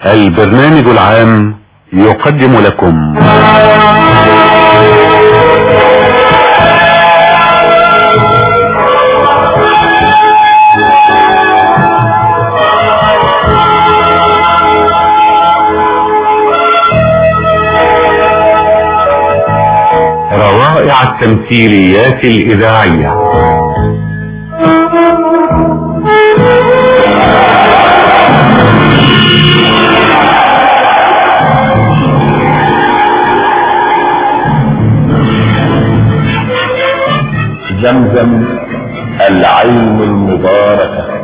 البرنامج العام يقدم لكم روائع التمثيليات الإذاعية. زمزم العين المباركة،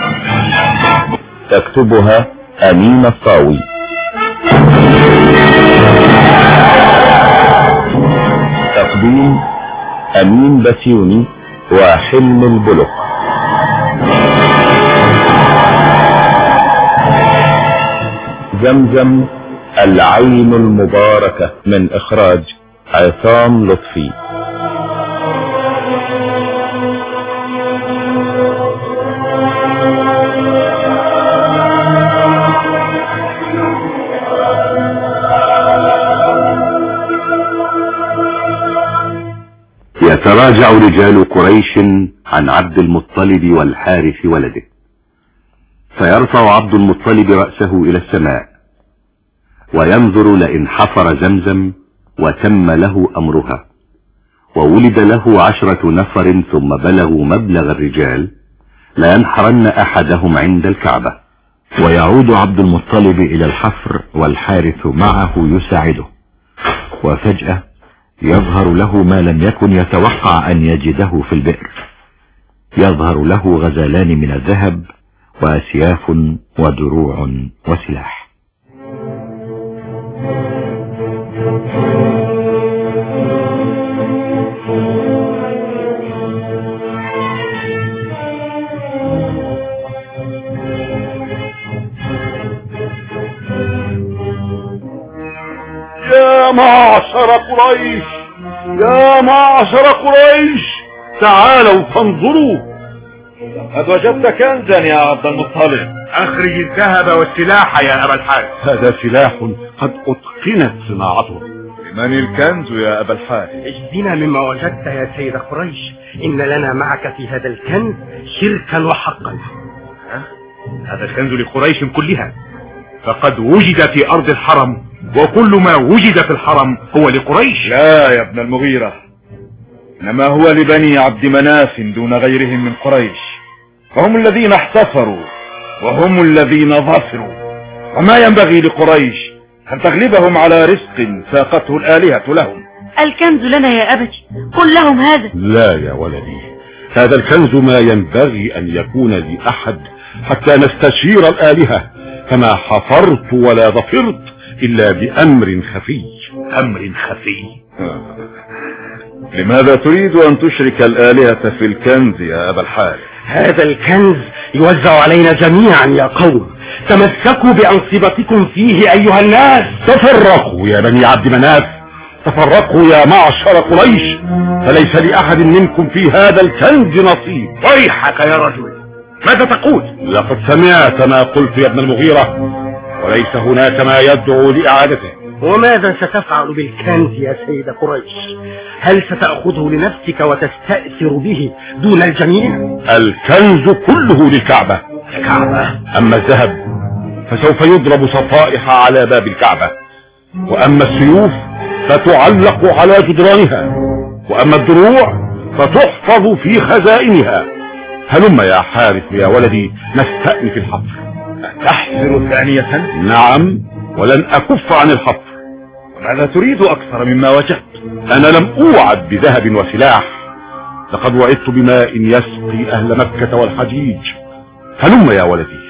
تكتبها أمين الطاوي، تقديم أمين بسيوني وحلم البلق. زمزم العين المباركة من إخراج عصام لطفي. يتراجع رجال قريش عن عبد المطلب والحارث ولده، فيرفع عبد المطلب رأسه إلى السماء وينظر لئن حفر زمزم وتم له أمرها وولد له 10 نفر ثم بلغوا مبلغ الرجال لينحرن أحدهم عند الكعبة. ويعود عبد المطلب إلى الحفر والحارث معه يساعده، وفجأة يظهر له ما لم يكن يتوقع أن يجده في البئر. يظهر له غزالان من الذهب وأسياف ودروع وسلاح. يا معشر قريش، يا معشر قريش، تعالوا فانظروا. قد وجدت كنزا يا عبد المطلب. اخرج الذهب والسلاح يا ابا الحارث. هذا سلاح قد اتقنت صناعته. من الكنز يا ابا الحارث؟ اجزنا مما وجدت يا سيد قريش، ان لنا معك في هذا الكنز شركا وحقا. هذا الكنز لقريش كلها، فقد وجد في ارض الحرم، وكل ما وجد في الحرم هو لقريش. لا يا ابن المغيرة، انما هو لبني عبد مناف دون غيرهم من قريش، فهم الذين احتفروا وهم الذين ظفروا، وما ينبغي لقريش ان تغلبهم على رزق ساقته الآلهة لهم. الكنز لنا يا أبتي، قل لهم هذا. لا يا ولدي، هذا الكنز ما ينبغي ان يكون لأحد حتى نستشير الآلهة، فما حفرت ولا ظفرت إلا بأمر خفي. أمر خفي؟ لماذا تريد أن تشرك الآلهة في الكنز يا أبا الحارث؟ هذا الكنز يوزع علينا جميعا يا قوم، تمسكوا بأنصبتكم فيه أيها الناس. تفرقوا يا بني عبد مناف، تفرقوا يا معشر قريش، فليس لأحد منكم في هذا الكنز نصيب. ويحك يا رجل، ماذا تقول؟ لقد سمعت ما قلت يا ابن المغيرة، وليس هناك ما يدعو لإعادته. وماذا ستفعل بالكنز يا سيد قريش؟ هل ستأخذه لنفسك وتستأثر به دون الجميع؟ الكنز كله للكعبة. الكعبة؟ أما الذهب فسوف يضرب صفائح على باب الكعبة، وأما السيوف فتعلق على جدرانها، وأما الدروع فتحفظ في خزائنها. هلم يا حارث يا ولدي نستأنف الحفر. تحفر ثانية؟ نعم، ولن أكف عن الحفر. ماذا تريد أكثر مما وجدت؟ أنا لم أوعد بذهب وسلاح، لقد وعدت بماء يسقي أهل مكة والحجيج. هلم يا ولدي.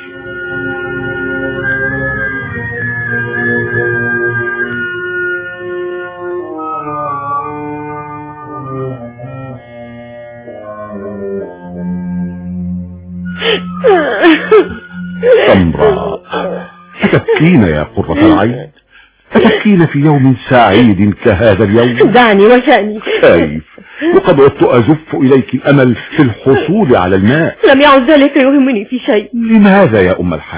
سمراء، أتبكين يا قرة العين؟ أتبكين في يوم سعيد كهذا اليوم؟ دعني وشأني. كيف؟ وقد عدت أزف إليك الأمل في الحصول على الماء. لم يعد ذلك يهمني في شيء. لماذا يا أم الحارث؟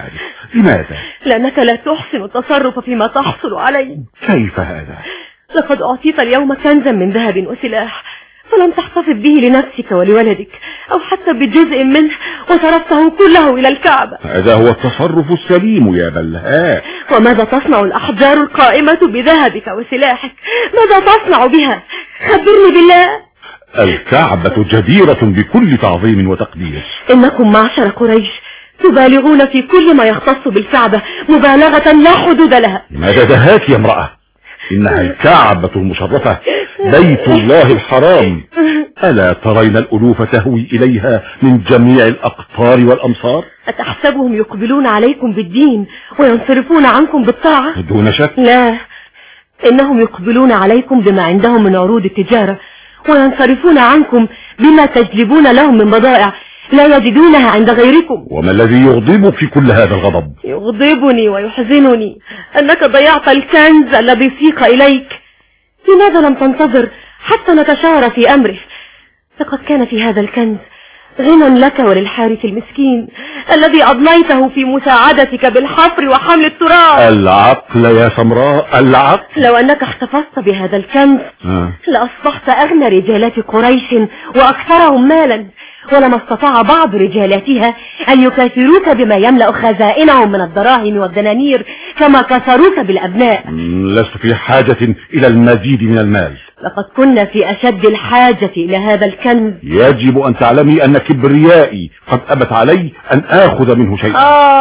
لماذا؟ لأنك لا تحسن التصرف فيما تحصل عليه. كيف هذا؟ لقد أعطيت اليوم كنزا من ذهب وسلاح، فلم تحتفظ به لنفسك ولولدك أو حتى بجزء منه، وصرفته كله إلى الكعبة. هذا هو التصرف السليم يا بلهاء. وماذا تصنع الأحجار القائمة بذهبك وسلاحك؟ ماذا تصنع بها؟ خبرني بالله. الكعبة جديرة بكل تعظيم وتقدير. إنكم معشر قريش تبالغون في كل ما يختص بالكعبة مبالغة لا حدود لها. لماذا دهاك يا امرأة؟ إنها الكعبة المشرفة، بيت الله الحرام. ألا ترين الألوف تهوي إليها من جميع الأقطار والأمصار؟ أتحسبهم يقبلون عليكم بالدين وينصرفون عنكم بالطاعة؟ دون شك. لا، إنهم يقبلون عليكم بما عندهم من عروض التجارة، وينصرفون عنكم بما تجلبون لهم من بضائع لا يجدونها عند غيركم. وما الذي يغضبك في كل هذا الغضب؟ يغضبني ويحزنني أنك ضيعت الكنز الذي سيق إليك. لماذا لم تنتظر حتى نتشاور في أمره؟ لقد كان في هذا الكنز غنى لك وللحارث المسكين الذي أضنيته في مساعدتك بالحفر وحمل التراب. العقل يا سمراء، العقل. لو أنك احتفظت بهذا الكنز لأصبحت أغنى رجالات قريش وأكثرهم مالا، ولما استطاع بعض رجالاتها أن يكاثروك بما يملأ خزائنهم من الدراهم والدنانير كما كسروك بالأبناء. لست في حاجة إلى المزيد من المال. لقد كنا في أشد الحاجة إلى هذا الكنز. يجب أن تعلمي أن كبريائي قد أبت علي أن آخذ منه شيئا.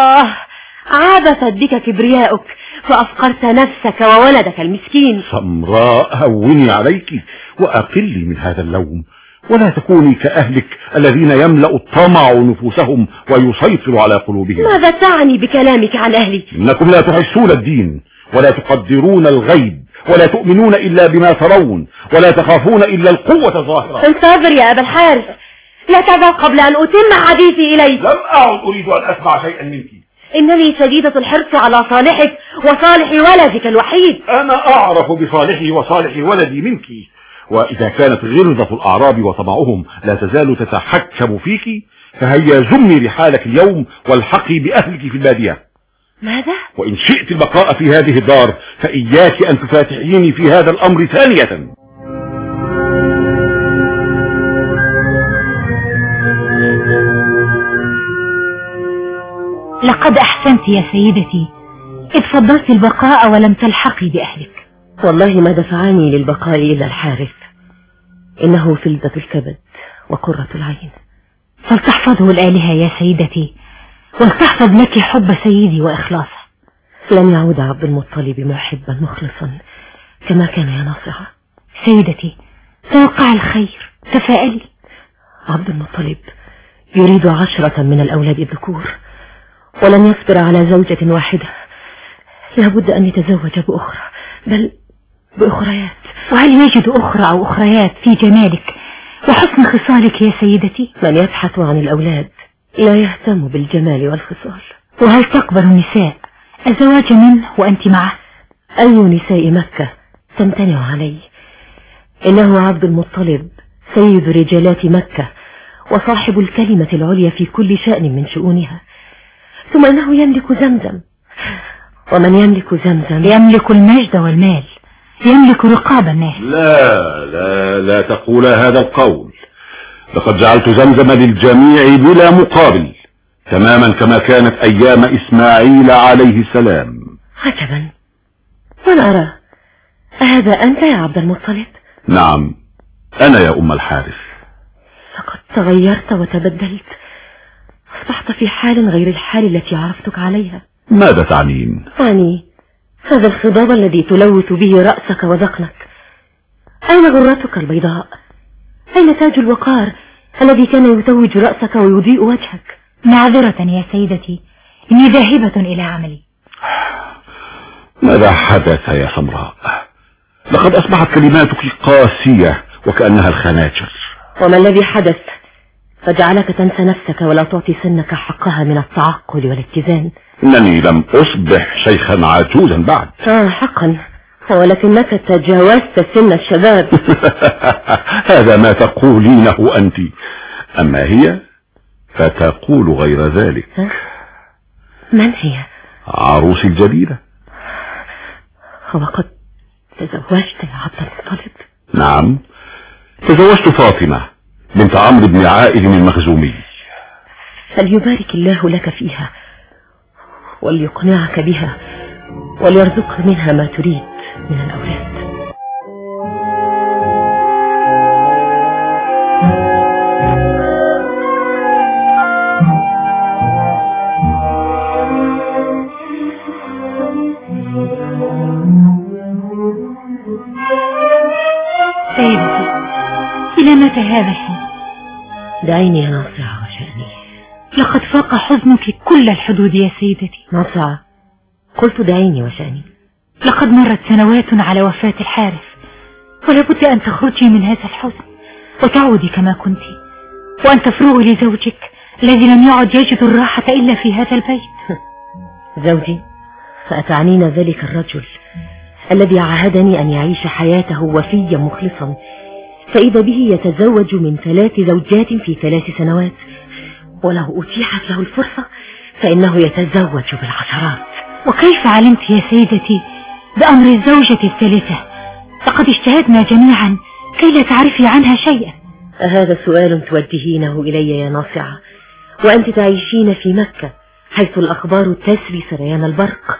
عابثت بك كبرياؤك فأفقرت نفسك وولدك المسكين. سمراء، هوني عليك وأقلي من هذا اللوم، ولا تكوني كأهلك الذين يملأ الطمع نفوسهم ويسيطر على قلوبهم. ماذا تعني بكلامك عن أهلي؟ إنكم لا تحسون الدين ولا تقدرون الغيب ولا تؤمنون إلا بما ترون ولا تخافون إلا القوة الظاهرة. انتظر يا أبا الحارث، لا تذهب قبل أن أتم حديثي إليك. لم أعد أريد أن أسمع شيئا منك. إنني شديدة الحرص على صالحك وصالح ولدك الوحيد. أنا أعرف بصالحي وصالح ولدي منك، وإذا كانت غرضة الأعراب وطمعهم لا تزال تتحكم فيك فهيا زمي رحالك اليوم والحقي بأهلك في البادية. ماذا؟ وإن شئت البقاء في هذه الدار فإياك أن تفاتحيني في هذا الأمر ثانية. لقد أحسنت يا سيدتي إذ فضلت البقاء ولم تلحقي بأهلك. والله ما دفعني للبقاء إلا الحارث، إنه فلذة الكبد وقرة العين. فلتحفظه الآلهة يا سيدتي، ولتحفظ لك حب سيدي وإخلاصه. لن يعود عبد المطلب محبا مخلصا كما كان يا ناصرة. سيدتي توقع الخير، تفائلي. عبد المطلب يريد 10 من الأولاد الذكور، ولن يقدر على زوجة واحدة، لابد أن يتزوج بأخرى، بل بأخريات. وهل يجد أخرى أو أخريات في جمالك وحسن خصالك يا سيدتي؟ من يبحث عن الأولاد لا يهتم بالجمال والخصال. وهل تقبل النساء الزواج منه وأنت معه؟ أي نساء مكة تمتنع عليه؟ إنه عبد المطلب سيد رجالات مكة وصاحب الكلمة العليا في كل شأن من شؤونها، ثم إنه يملك زمزم، ومن يملك زمزم يملك المجد والمال، يملك رقاب الناس. لا تقول هذا القول. لقد جعلت زمزم للجميع بلا مقابل، تماما كما كانت أيام إسماعيل عليه السلام. عجبا، وأنا أرى هذا أنت يا عبد المطلب؟ نعم أنا يا أم الحارث. لقد تغيرت وتبدلت، أصبحت في حال غير الحال التي عرفتك عليها. ماذا تعنين؟ أعني هذا الخضاب الذي تلوث به رأسك وذقنك. أين غرتك البيضاء؟ أين تاج الوقار الذي كان يتوج رأسك ويضيء وجهك؟ معذرة يا سيدتي، إني ذاهبة إلى عملي. ماذا حدث يا سمراء؟ لقد أصبحت كلماتك قاسية وكأنها الخناجر. وما الذي حدث فجعلك تنسى نفسك ولا تعطي سنك حقها من التعقل والاتزان؟ إنني لم أصبح شيخا عجوزا بعد. حقا، ولكنك تجاوزت سن الشباب. هذا ما تقولينه أنت، أما هي فتقول غير ذلك. من هي؟ عروسي الجديدة. وقد تزوجت يا عبد المطلب؟ نعم، تزوجت فاطمة بنت عمرو بن عائل المخزومي. فليبارك الله لك فيها وليقنعك بها وليرزقك منها ما تريد من الأولاد. سيدتي، إلى متى هذا الحزن؟ دعيني يا ناصعة وشأني. لقد فاق حزنك كل الحدود يا سيدتي. ناصعة، قلت دعيني وشأني. لقد مرت سنوات على وفاة الحارث، ولا بد أن تخرجي من هذا الحزن وتعودي كما كنت، وأن تفرغي لزوجك الذي لم يعد يجد الراحة إلا في هذا البيت. زوجي؟ فأتعنين ذلك الرجل الذي عاهدني أن يعيش حياته وفيا مخلصا، فإذا به يتزوج من 3 زوجات في 3 سنوات، ولو أتيحت له الفرصة فإنه يتزوج بالعشرات. وكيف علمت يا سيدتي بأمر الزوجة الثالثة؟ لقد اجتهدنا جميعا كي لا تعرفي عنها شيئا. هذا سؤال توجهينه إلي يا ناصعة، وأنت تعيشين في مكة حيث الأخبار تسري سريان البرق.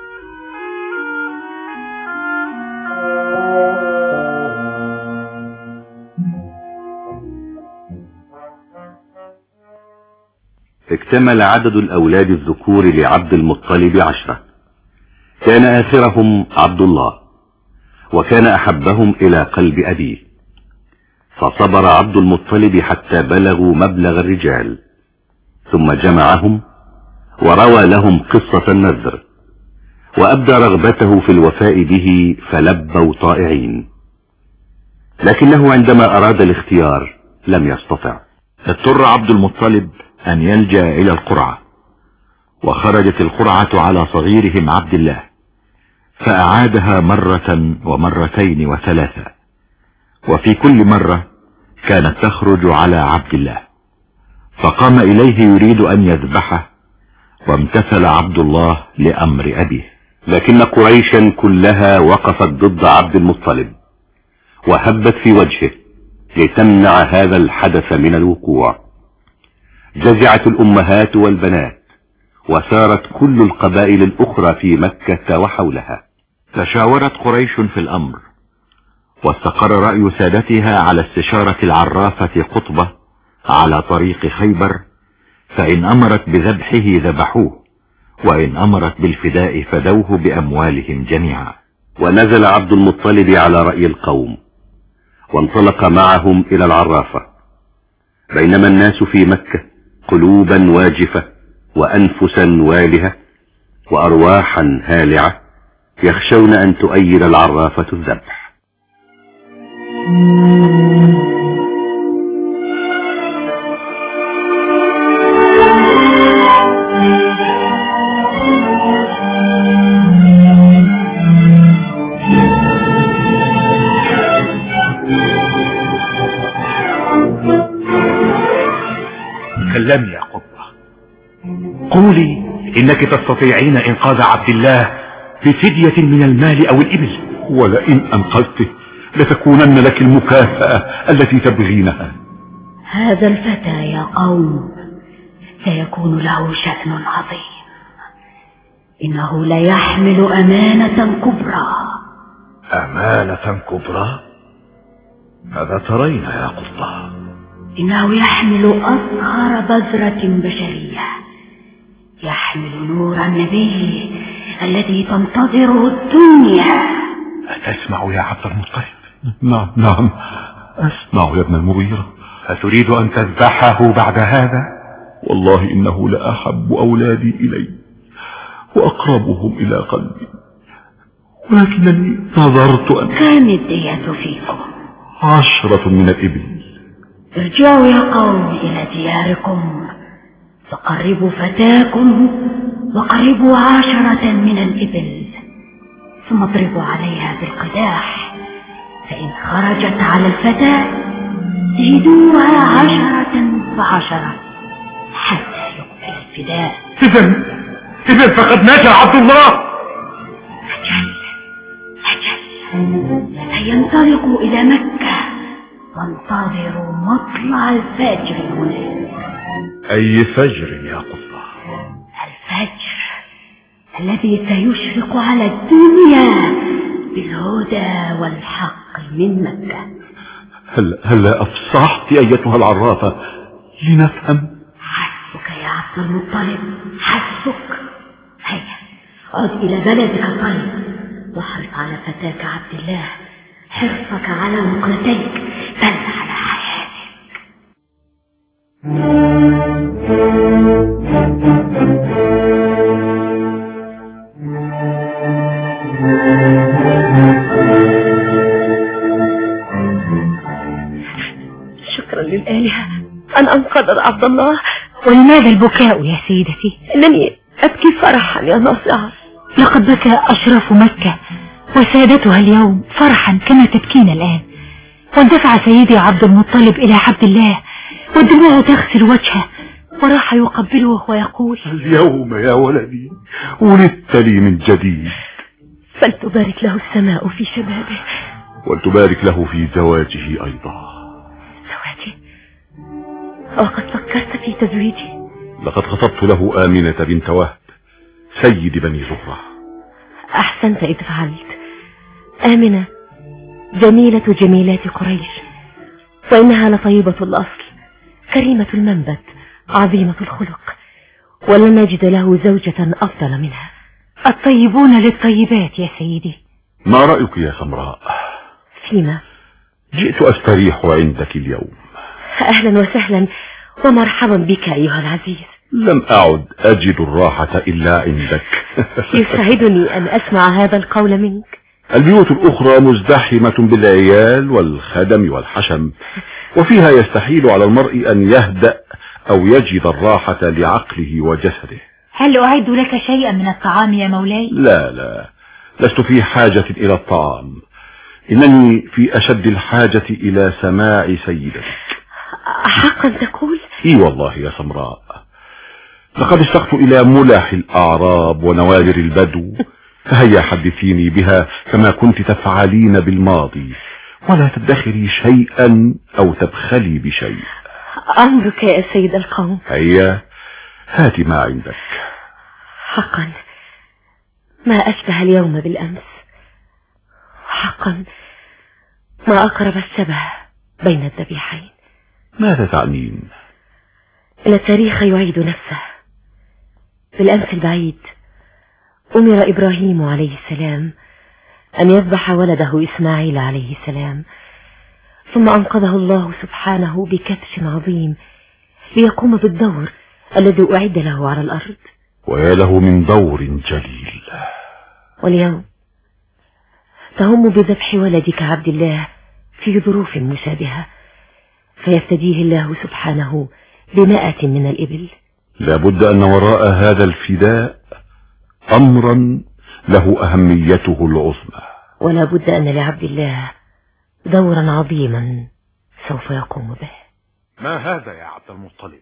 اكتمل عدد الأولاد الذكور لعبد المطلب 10. كان آخرهم عبد الله، وكان أحبهم إلى قلب أبيه، فصبر عبد المطلب حتى بلغوا مبلغ الرجال، ثم جمعهم وروى لهم قصة النذر، وأبدى رغبته في الوفاء به فلبوا طائعين، لكنه عندما أراد الاختيار لم يستطع. اضطر عبد المطلب أن يلجأ إلى القرعة، وخرجت القرعة على صغيرهم عبد الله، فأعادها مرة ومرتين و3، وفي كل مرة كانت تخرج على عبد الله، فقام إليه يريد أن يذبحه، وامتثل عبد الله لأمر أبيه. لكن قريشا كلها وقفت ضد عبد المطلب وهبت في وجهه لتمنع هذا الحدث من الوقوع. جزعت الأمهات والبنات، وسارت كل القبائل الأخرى في مكة وحولها. تشاورت قريش في الأمر، واستقر رأي سادتها على استشارة العرافة قطبة على طريق خيبر، فإن أمرت بذبحه ذبحوه، وإن أمرت بالفداء فدوه بأموالهم جميعا. ونزل عبد المطلب على رأي القوم وانطلق معهم إلى العرافة، بينما الناس في مكة قلوبا واجفة وأنفسا والهة وأرواحا هالعة يخشون أن تؤيد العرافة الذبح. تكلمي يا قطة، قولي إنك تستطيعين إنقاذ عبد الله بفدية من المال أو الإبل، ولئن أنقذته لتكونن لك المكافأة التي تبغينها. هذا الفتى يا قوم سيكون له شأن عظيم، إنه ليحمل أمانة كبرى. أمانة كبرى؟ ماذا ترين يا قطة؟ إنه يحمل أصغر بذرة بشرية، يحمل نور النبي الذي تنتظره الدنيا. أتسمع يا عبد المطلب؟ نعم أسمع يا ابن المغيرة. أتريد أن تذبحه بعد هذا؟ والله إنه لأحب أولادي إلي وأقربهم إلى قلبي، ولكنني نظرت أن كم الدية فيكم؟ 10 من الإبل. ارجعوا يا قوم إلى دياركم، فقربوا فتاكم وقربوا 10 من الإبل، ثم اضربوا عليها بالقداح، فإن خرجت على الفتاة زيدوها 10 ف10 حتى يقبل الفداء. إذا فقد نجا عبد الله. أجل سينطلق إلى مكة، وانتظروا مطلع الفجر المنير. أي فجر يا قطة؟ الفجر الذي سيشرق على الدنيا بالهدى والحق من مكة. هل أفصحت أيتها العرافة لنفهم؟ حسبك يا عبد المطلب، حسبك. هيا عد إلى بلدك الطيب، واحرص على فتاك عبد الله حرصك على مقلتيك بل على حياتك. شكرا للآلهة أن أنقذت عبد الله. ولماذا البكاء يا سيدتي؟ إنني أبكي فرحا يا ناصعة. لقد بكى أشراف مكة وسادتها اليوم فرحا كما تبكين الآن. واندفع سيدي عبد المطلب إلى عبد الله والدموع تغسل وجهه، وراح يقبله ويقول: اليوم يا ولدي ولدت لي من جديد. فلتبارك له السماء في شبابه، ولتبارك له في زواجه أيضا. زواجي؟ وقد فكرت في تزويجي؟ لقد خطبت له آمنة بنت وهب سيد بني زهرة. أحسنت إذ فعلت. آمنة جميلة جميلات قريش، وإنها لطيبة الأصل كريمة المنبت عظيمة الخلق، ولن نجد له زوجة أفضل منها. الطيبون للطيبات يا سيدي. ما رأيك يا سمراء؟ فيما؟ جئت أستريح عندك اليوم. أهلا وسهلا ومرحبا بك أيها العزيز. لم أعد أجد الراحة إلا عندك. يسعدني أن أسمع هذا القول منك. البيوت الأخرى مزدحمة بالعيال والخدم والحشم، وفيها يستحيل على المرء أن يهدأ أو يجد الراحة لعقله وجسده. هل أعد لك شيئا من الطعام يا مولاي؟ لا، لست في حاجة إلى الطعام، إنني في أشد الحاجة إلى سماع سيدتك. حقا تقول؟ إي والله يا سمراء، لقد اشتقت إلى ملح الأعراب ونوادر البدو، فهيا حدثيني بها كما كنت تفعلين بالماضي، ولا تدخري شيئا أو تبخلي بشيء. أمرك يا سيد القوم. هيا هات ما عندك. حقا ما أشبه اليوم بالأمس، حقا ما أقرب الشبه بين الذبيحين. ماذا تعنين؟ إن التاريخ يعيد نفسه. بالأمس البعيد أمر إبراهيم عليه السلام أن يذبح ولده إسماعيل عليه السلام، ثم أنقذه الله سبحانه بكبش عظيم ليقوم بالدور الذي أعد له على الأرض. ويا له من دور جليل. واليوم تهم بذبح ولدك عبد الله في ظروف مشابهة، فيفتديه الله سبحانه ب100 من الإبل. لابد أن وراء هذا الفداء أمرا له أهميته العظمى، ولا بد أن لعبد الله دورا عظيما سوف يقوم به. ما هذا يا عبد المطلب؟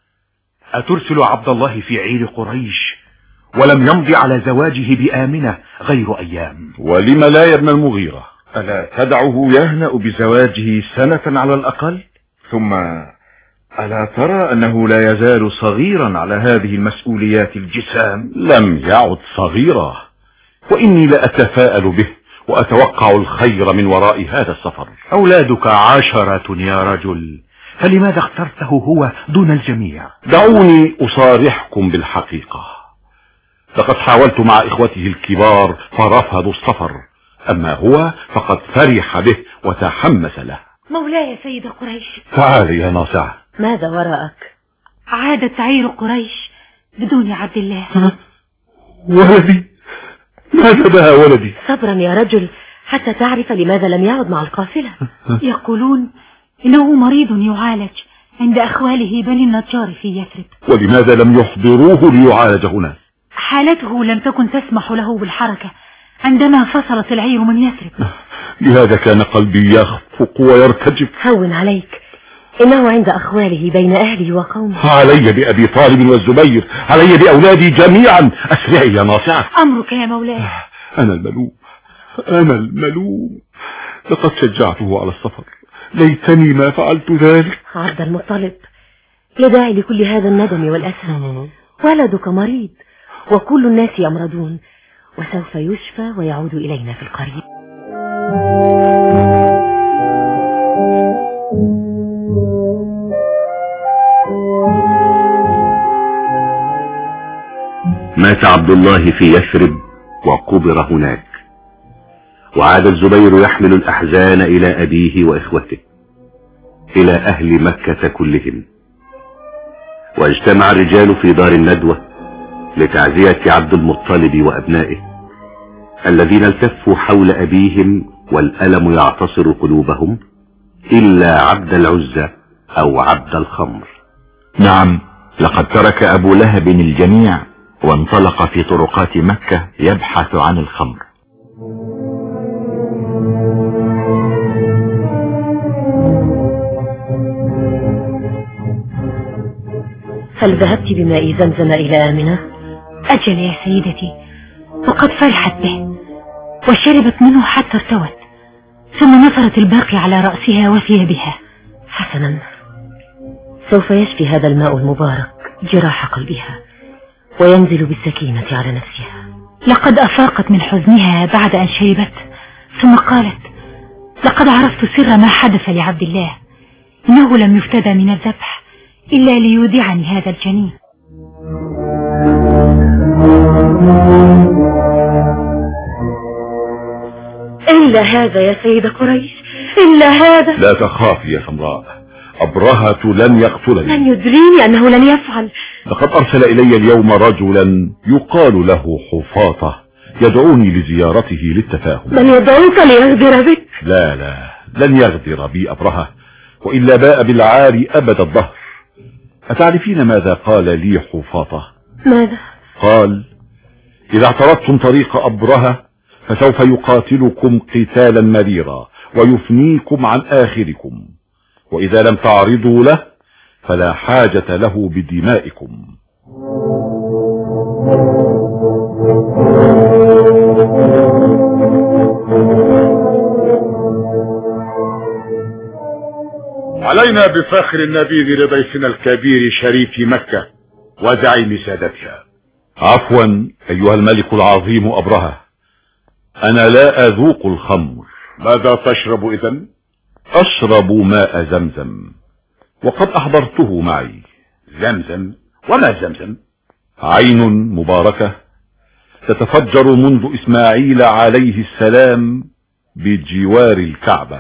أترسل عبد الله في عير قريش ولم يمضي على زواجه بآمنة غير أيام؟ ولم لا يا ابن المغيرة؟ ألا تدعه يهنأ بزواجه سنة على الأقل؟ ثم ألا ترى أنه لا يزال صغيرا على هذه المسؤوليات الجسام؟ لم يعد صغيرا، وإني لأتفاءل به وأتوقع الخير من وراء هذا السفر. أولادك 10 يا رجل، فلماذا اخترته هو دون الجميع؟ دعوني أصارحكم بالحقيقة، لقد حاولت مع إخوته الكبار فرفضوا السفر، أما هو فقد فرح به وتحمس له. مولاي سيد قريش. تعالي يا ناصعة. ماذا وراءك؟ عادت عير قريش بدون عبد الله. ولدي؟ ماذا بها ولدي؟ صبرا يا رجل حتى تعرف لماذا لم يعد مع القافلة. يقولون إنه مريض يعالج عند أخواله بني النجار في يثرب. ولماذا لم يحضروه ليعالج هنا؟ حالته لم تكن تسمح له بالحركة عندما فصلت العير من يثرب. لهذا كان قلبي يخفق ويرتجف. هون عليك، إنه عند أخواله بين أهله وقومه. علي بأبي طالب والزبير، علي بأولادي جميعا. أسرعي يا ناصعة. أمرك يا مولاي. أنا الملوم، أنا الملوم. لقد شجعته على السفر، ليتني ما فعلت ذلك. عبد المطلب، لا داعي لكل هذا الندم والأسى. ولدك مريض وكل الناس يمرضون، وسوف يشفى ويعود إلينا في القريب. مات عبد الله في يثرب وقبر هناك، وعاد الزبير يحمل الأحزان إلى أبيه وإخوته، إلى أهل مكة كلهم. واجتمع الرجال في دار الندوة لتعزية عبد المطلب وأبنائه الذين التفوا حول أبيهم والألم يعتصر قلوبهم، إلا عبد العزى أو عبد الخمر. نعم، لقد ترك أبو لهب الجميع وانطلق في طرقات مكة يبحث عن الخمر. هل ذهبت بماء زمزم إلى آمنة؟ أجل يا سيدتي، وقد فرحت به وشربت منه حتى ارتوت، ثم نثرت الباقي على رأسها وثيابها. حسنا، سوف يشفي هذا الماء المبارك جراح قلبها وينزل بالسكينة على نفسها. لقد أفاقت من حزنها بعد أن شربت، ثم قالت: لقد عرفت سر ما حدث لعبد الله، إنه لم يفتدى من الذبح إلا ليودعني هذا الجنين. إلا هذا يا سيد قريش، إلا هذا. لا تخافي يا سمراء، أبرهة لن يقتلني. لن يدريني أنه لن يفعل. لقد أرسل إلي اليوم رجلا يقال له حفاطة يدعوني لزيارته للتفاهم. من يدعوك ليغدر بك؟ لا لا، لن يغدر بي أبرهة، وإلا باء بالعار أبد الدهر. أتعرفين ماذا قال لي حفاطة؟ ماذا؟ قال: إذا اعترضتم طريق أبرهة فسوف يقاتلكم قتالا مريرا ويفنيكم عن آخركم، وإذا لم تعرضوا له فلا حاجة له بدمائكم. علينا بفخر النبيذ لضيفنا الكبير شريف مكة وزعيم سادتها. عفوا أيها الملك العظيم أبرهة، أنا لا أذوق الخمر. ماذا تشرب إذن؟ أشرب ماء زمزم، وقد أحضرته معي. زمزم؟ وما زمزم؟ عين مباركة تتفجر منذ إسماعيل عليه السلام بجوار الكعبة.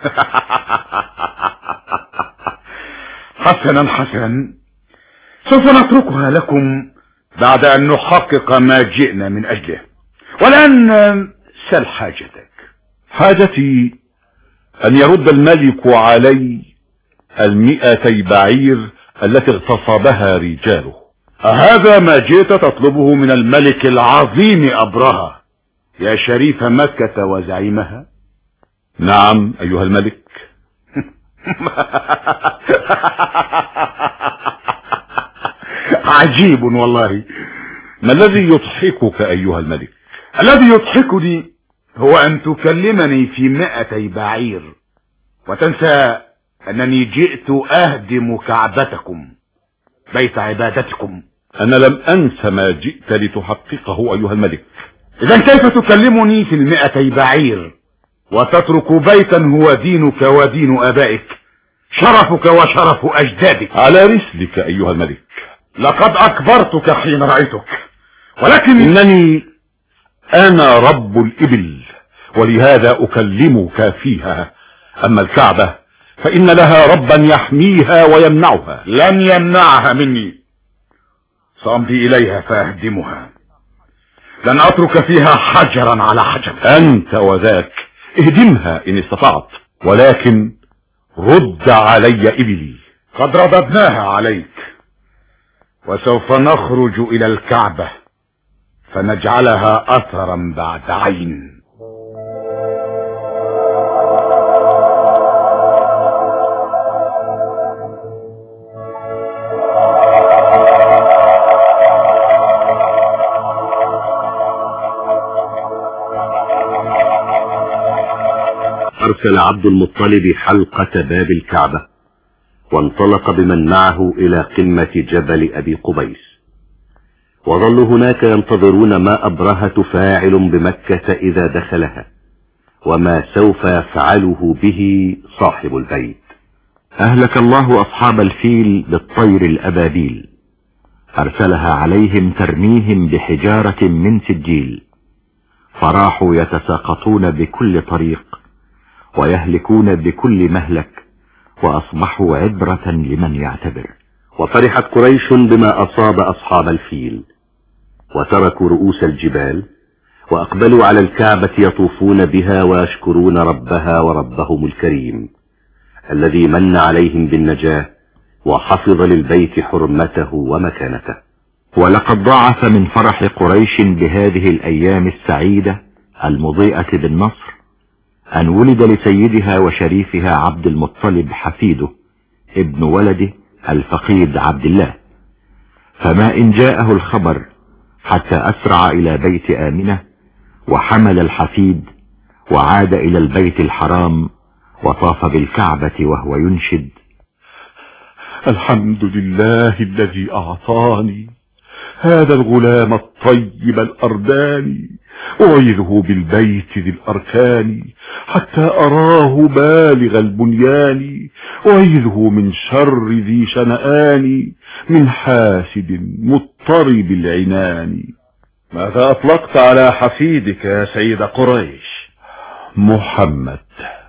حسنا حسنا، سوف نتركها لكم بعد أن نحقق ما جئنا من أجله. والآن سل حاجتك. حاجتي أن يرد الملك علي 200 بعير التي اغتصبها رجاله. هذا ما جئت تطلبه من الملك العظيم أبرهة يا شريف مكة وزعيمها؟ نعم أيها الملك. عجيب والله. ما الذي يضحكك أيها الملك؟ الذي يضحكني هو أن تكلمني في 200 بعير وتنسى أنني جئت أهدم كعبتكم، بيت عبادتكم. أنا لم أنس ما جئت لتحققه أيها الملك. إذن كيف تكلمني في 200 بعير وتترك بيتا هو دينك ودين آبائك، شرفك وشرف أجدادك؟ على رسلك أيها الملك. لقد أكبرتك حين رأيتك، ولكن إنني أنا رب الإبل ولهذا أكلمك فيها. أما الكعبة فإن لها ربا يحميها ويمنعها. لن يمنعها مني. سأمضي إليها فأهدمها، لن أترك فيها حجرا على حجر. أنت وذاك اهدمها إن استطعت، ولكن رد علي إبلي. قد رددناها عليك، وسوف نخرج إلى الكعبة فنجعلها أثرا بعد عين. أرسل عبد المطلب حلقة باب الكعبة، وانطلق بمن معه إلى قمة جبل أبي قبيس، وظلوا هناك ينتظرون ما أبرهة فاعل بمكة إذا دخلها، وما سوف يفعله به صاحب البيت. أهلك الله أصحاب الفيل بالطير الأبابيل، أرسلها عليهم ترميهم بحجارة من سجيل، فراحوا يتساقطون بكل طريق ويهلكون بكل مهلك، وأصبحوا عبرة لمن يعتبر. وفرحت قريش بما أصاب أصحاب الفيل، وتركوا رؤوس الجبال وأقبلوا على الكعبة يطوفون بها ويشكرون ربها وربهم الكريم الذي من عليهم بالنجاة وحفظ للبيت حرمته ومكانته. ولقد ضاعف من فرح قريش بهذه الأيام السعيدة المضيئة بالنصر أن ولد لسيدها وشريفها عبد المطلب حفيده ابن ولده الفقيد عبد الله، فما إن جاءه الخبر حتى أسرع إلى بيت آمنة وحمل الحفيد وعاد إلى البيت الحرام وطاف بالكعبة وهو ينشد: الحمد لله الذي أعطاني هذا الغلام الطيب الأرداني، أعيذه بالبيت ذي الأركان حتى أراه بالغ البنيان، أعيذه من شر ذي شنآن من حاسد مضطرب العنان. ماذا أطلقت على حفيدك يا سيد قريش؟ محمد.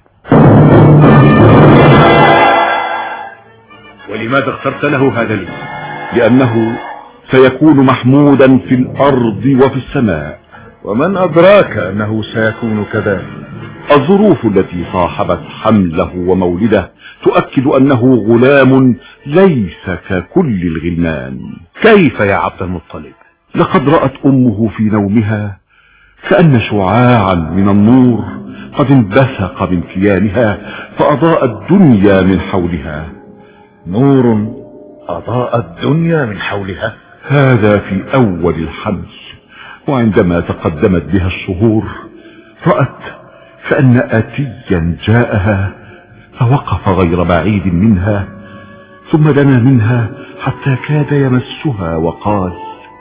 ولماذا اخترت له هذا الاسم؟ لأنه سيكون محمودا في الأرض وفي السماء. ومن أدراك أنه سيكون كذلك؟ الظروف التي صاحبت حمله ومولده تؤكد أنه غلام ليس ككل الغلمان. كيف يا عبد المطلب؟ لقد رأت أمه في نومها كأن شعاعا من النور قد انبثق من كيانها فأضاء الدنيا من حولها. نور أضاء الدنيا من حولها؟ هذا في أول الحمل، وعندما تقدمت بها الشهور رأت كأن آتيا جاءها فوقف غير بعيد منها، ثم دنا منها حتى كاد يمسها وقال: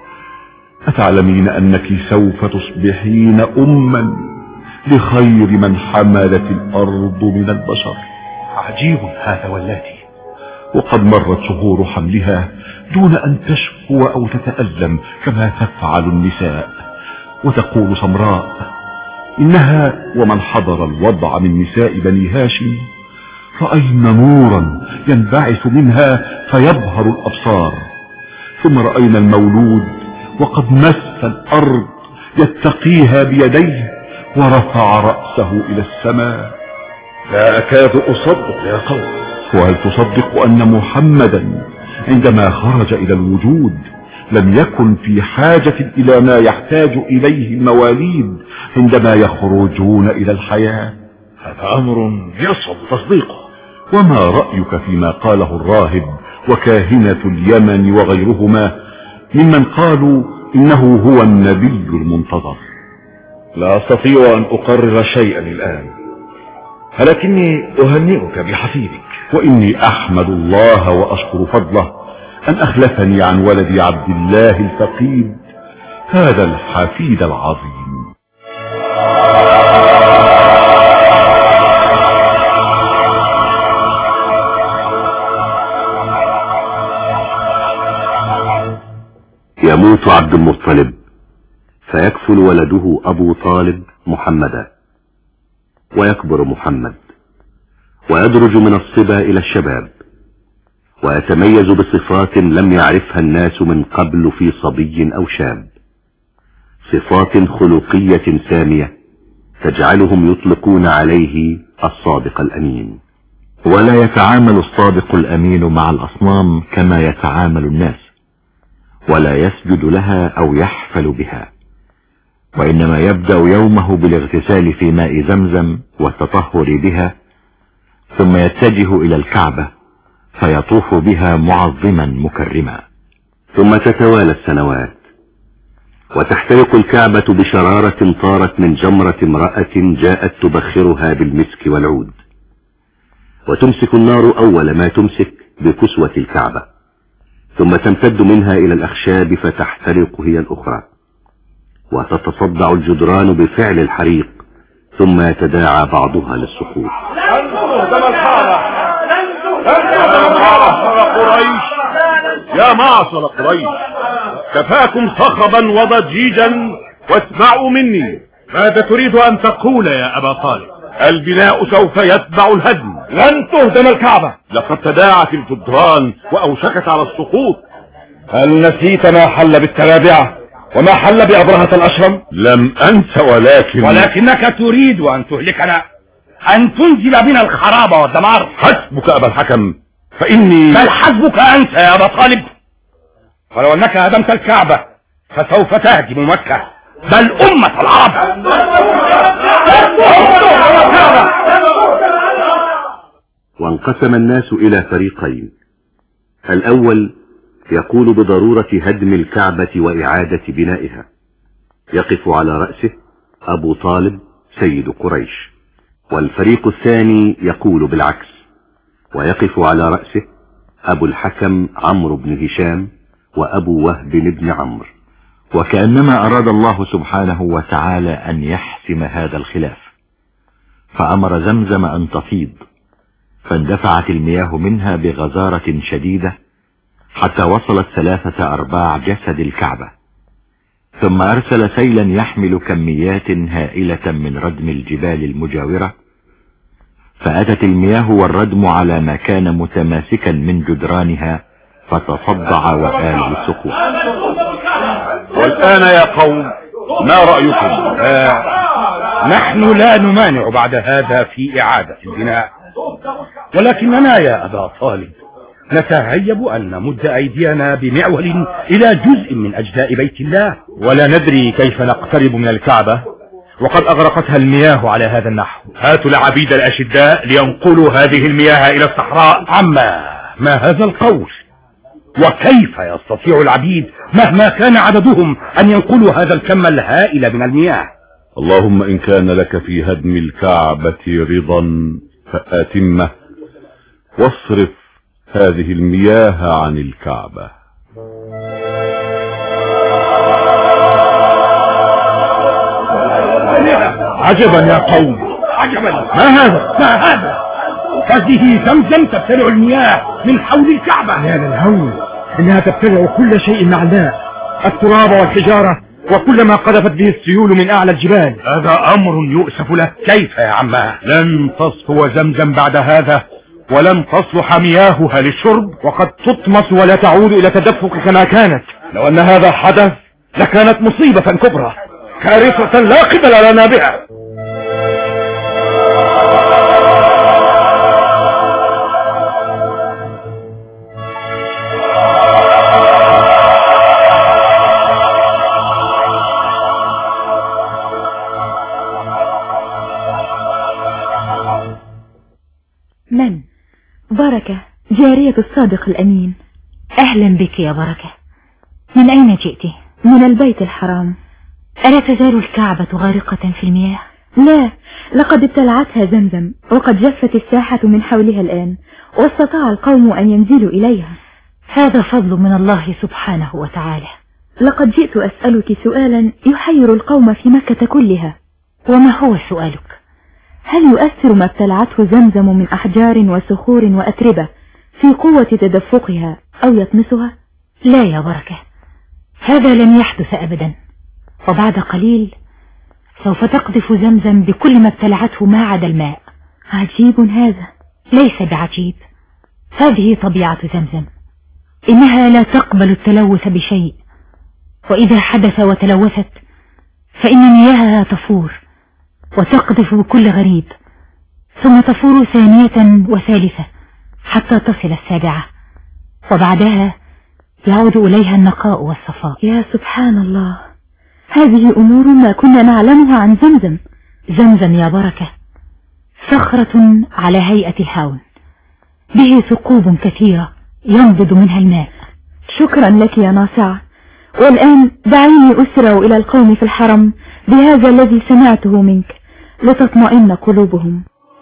أتعلمين أنك سوف تصبحين أما لخير من حملت الأرض من البشر؟ عجيب هذا واللاتي. وقد مرت شهور حملها دون أن تشكو أو تتألم كما تفعل النساء، وتقول سمراء إنها ومن حضر الوضع من نساء بني هاشم رأينا نورا ينبعث منها فيبهر الأبصار، ثم رأينا المولود وقد مس الأرض يتقيها بيديه ورفع رأسه إلى السماء. لا أكاد أصدق يا قوم. وهل تصدق أن محمدا عندما خرج إلى الوجود لم يكن في حاجة إلى ما يحتاج إليه المواليد عندما يخرجون إلى الحياة؟ هذا أمر يصعب تصديقه. وما رأيك فيما قاله الراهب وكاهنة اليمن وغيرهما ممن قالوا إنه هو النبي المنتظر؟ لا أستطيع أن أقرر شيئا الآن، ولكني أهنئك بحفيدك، وإني أحمد الله وأشكر فضله أن أخلفني عن ولد عبد الله الفقيد هذا الحفيد العظيم. يموت عبد المطلب فيكفل ولده أبو طالب محمدا، ويكبر محمد ويدرج من الصبا إلى الشباب، ويتميز بصفات لم يعرفها الناس من قبل في صبي أو شاب، صفات خلقية سامية تجعلهم يطلقون عليه الصادق الأمين. ولا يتعامل الصادق الأمين مع الأصنام كما يتعامل الناس، ولا يسجد لها أو يحفل بها، وإنما يبدأ يومه بالاغتسال في ماء زمزم والتطهر بها، ثم يتجه إلى الكعبة فيطوف بها معظما مكرما. ثم تتوالى السنوات وتحترق الكعبة بشرارة طارت من جمرة امرأة جاءت تبخرها بالمسك والعود، وتمسك النار أول ما تمسك بكسوة الكعبة، ثم تمتد منها إلى الأخشاب فتحترق هي الأخرى، وتتصدع الجدران بفعل الحريق، ثم يتداعى بعضها للسقوط. قريش يا معشر قريش، كفاكم صخبا وضجيجا، واسمعوا مني. ماذا تريد أن تقول يا أبا طالب؟ البناء سوف يتبع الهدم. لن تهدم الكعبة، لقد تداعت الجدران وأوشكت على السقوط. هل نسيت ما حل بالترابعة وما حل بأبرهة الأشرم؟ لم أنس، ولكنك تريد أن تهلكنا، أن تنزل بنا الخراب والدمار. حسبك أبا الحكم، فإني... بل حسبك أنت يا أبا طالب، ولو أنك هدمت الكعبة فسوف تهدم مكة، بل أمة العرب. وانقسم الناس إلى فريقين. الأول يقول بضرورة هدم الكعبة وإعادة بنائها، يقف على رأسه أبو طالب سيد قريش. والفريق الثاني يقول بالعكس، ويقف على رأسه أبو الحكم عمرو بن هشام وأبو وهب بن عمرو. وكأنما أراد الله سبحانه وتعالى أن يحسم هذا الخلاف، فأمر زمزم أن تفيض، فاندفعت المياه منها بغزارة شديدة حتى وصلت 3/4 جسد الكعبة، ثم أرسل سيلا يحمل كميات هائلة من ردم الجبال المجاورة، فأتت المياه والردم على ما كان متماسكا من جدرانها فتصدع وآل بالسقوط. والآن يا قوم ما رأيكم؟ نحن لا نمانع بعد هذا في إعادة البناء، ولكننا يا أبا طالب نتهيب أن نمد أيدينا بمعول إلى جزء من أجزاء بيت الله، ولا ندري كيف نقترب من الكعبة وقد أغرقتها المياه على هذا النحو. هاتوا العبيد الأشداء لينقلوا هذه المياه إلى الصحراء. ما هذا القول؟ وكيف يستطيع العبيد مهما كان عددهم أن ينقلوا هذا الكم الهائل من المياه؟ اللهم إن كان لك في هدم الكعبة رضا فأتمه، واصرف هذه المياه عن الكعبة. عجبا يا قوم، عجبا. ما هذا؟ هذه زمزم تبتلع المياه من حول الكعبة. يا للهول، إنها تبتلع كل شيء مع الماء، التراب والحجارة وكل ما قذفت به السيول من أعلى الجبال. هذا أمر يؤسف له. كيف يا عماه؟ لن تصفو زمزم بعد هذا، ولن تصلح مياهها للشرب، وقد تطمس ولا تعود إلى تدفق كما كانت. لو أن هذا حدث لكانت مصيبة كبرى، كارثة لا قبل لنا بها. من؟ بركة، جارية الصادق الأمين. أهلا بك يا بركة. من أين جئت؟ من البيت الحرام. ألا تزال الكعبة غارقة في المياه؟ لا، لقد ابتلعتها زمزم، وقد جفت الساحة من حولها الآن، واستطاع القوم أن ينزلوا إليها. هذا فضل من الله سبحانه وتعالى. لقد جئت أسألك سؤالا يحير القوم في مكة كلها. وما هو سؤالك؟ هل يؤثر ما ابتلعته زمزم من أحجار وصخور وأتربة في قوة تدفقها أو يطمسها؟ لا يا بركة، هذا لن يحدث أبدا، وبعد قليل سوف تقذف زمزم بكل ما ابتلعته ما عدا الماء. عجيب هذا. ليس بعجيب، هذه طبيعة زمزم، إنها لا تقبل التلوث بشيء، وإذا حدث وتلوثت فإن مياهها تفور وتقذف بكل غريب، ثم تفور ثانية وثالثة حتى تصل 7، وبعدها يعود إليها النقاء والصفاء. يا سبحان الله، هذه أمور ما كنا نعلمها عن زمزم. زمزم يا بركة صخرة على هيئة الهاون، به ثقوب كثيرة ينبض منها الماء. شكرا لك يا ناصعة، والآن دعيني أسرع إلى القوم في الحرم بهذا الذي سمعته منك لتطمئن قلوبهم.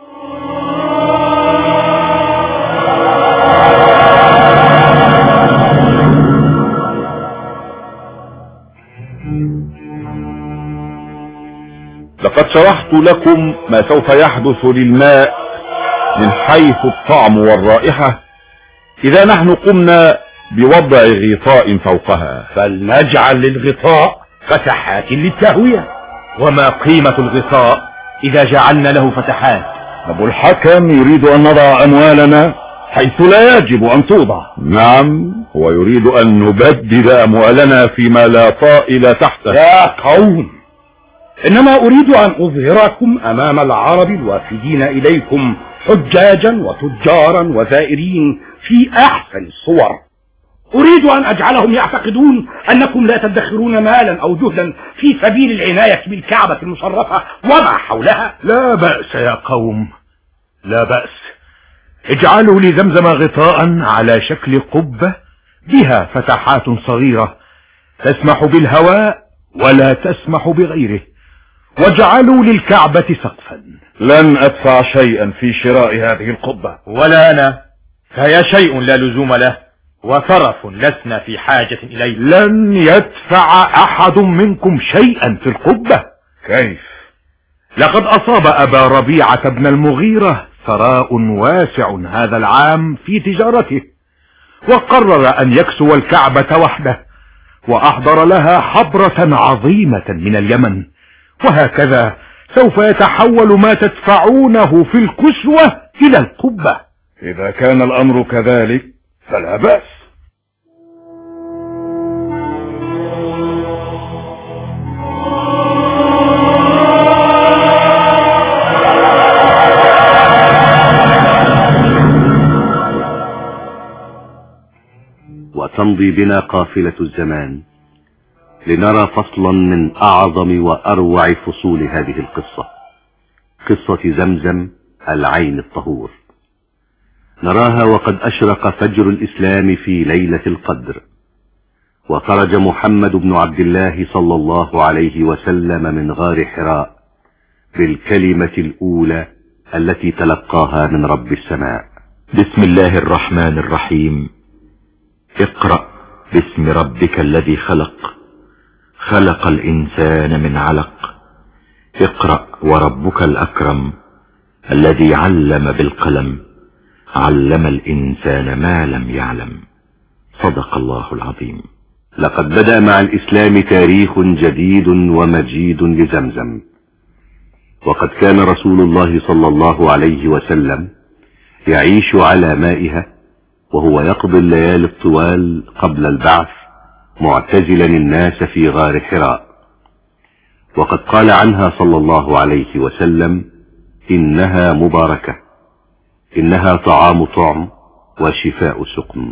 لقد شرحت لكم ما سوف يحدث للماء من حيث الطعم والرائحة إذا نحن قمنا بوضع غطاء فوقها. فلنجعل للغطاء فتحات للتهوية. وما قيمة الغطاء إذا جعلنا له فتحات؟ أبو الحكم يريد أن نضع أموالنا حيث لا يجب أن توضع. نعم، هو يريد أن نبدد أموالنا فيما لا طائل تحته. يا قوم، إنما أريد أن أظهركم أمام العرب الوافدين إليكم حجاجا وتجارا وزائرين في أحسن الصور. أريد أن أجعلهم يعتقدون أنكم لا تدخرون مالا أو جهدا في سبيل العناية بالكعبة المشرفة وما حولها. لا بأس يا قوم، لا بأس. اجعلوا لزمزم غطاء على شكل قبة بها فتحات صغيرة تسمح بالهواء ولا تسمح بغيره، واجعلوا للكعبة سقفا. لن أدفع شيئا في شراء هذه القبة. ولا أنا، فهي شيء لا لزوم له وترف لسنا في حاجة إليه. لن يدفع أحد منكم شيئا في القبة. كيف؟ لقد أصاب أبا ربيعة بن المغيرة ثراء واسع هذا العام في تجارته، وقرر أن يكسو الكعبة وحده، وأحضر لها حبرة عظيمة من اليمن، وهكذا سوف يتحول ما تدفعونه في الكسوة إلى القبة. إذا كان الأمر كذلك فلا بأس. وتمضي بنا قافلة الزمان لنرى فصلا من أعظم وأروع فصول هذه القصة، قصة زمزم العين الطهور. نراها وقد أشرق فجر الإسلام في ليلة القدر، وخرج محمد بن عبد الله صلى الله عليه وسلم من غار حراء بالكلمة الأولى التي تلقاها من رب السماء. بسم الله الرحمن الرحيم. اقرأ باسم ربك الذي خلق، خلق الإنسان من علق. اقرأ وربك الأكرم الذي علم بالقلم، علم الإنسان ما لم يعلم. صدق الله العظيم. لقد بدأ مع الإسلام تاريخ جديد ومجيد لزمزم، وقد كان رسول الله صلى الله عليه وسلم يعيش على مائها، وهو يقضي الليالي الطوال قبل البعث معتزلا الناس في غار حراء. وقد قال عنها صلى الله عليه وسلم: إنها مباركة، إنها طعام طعم وشفاء سقم.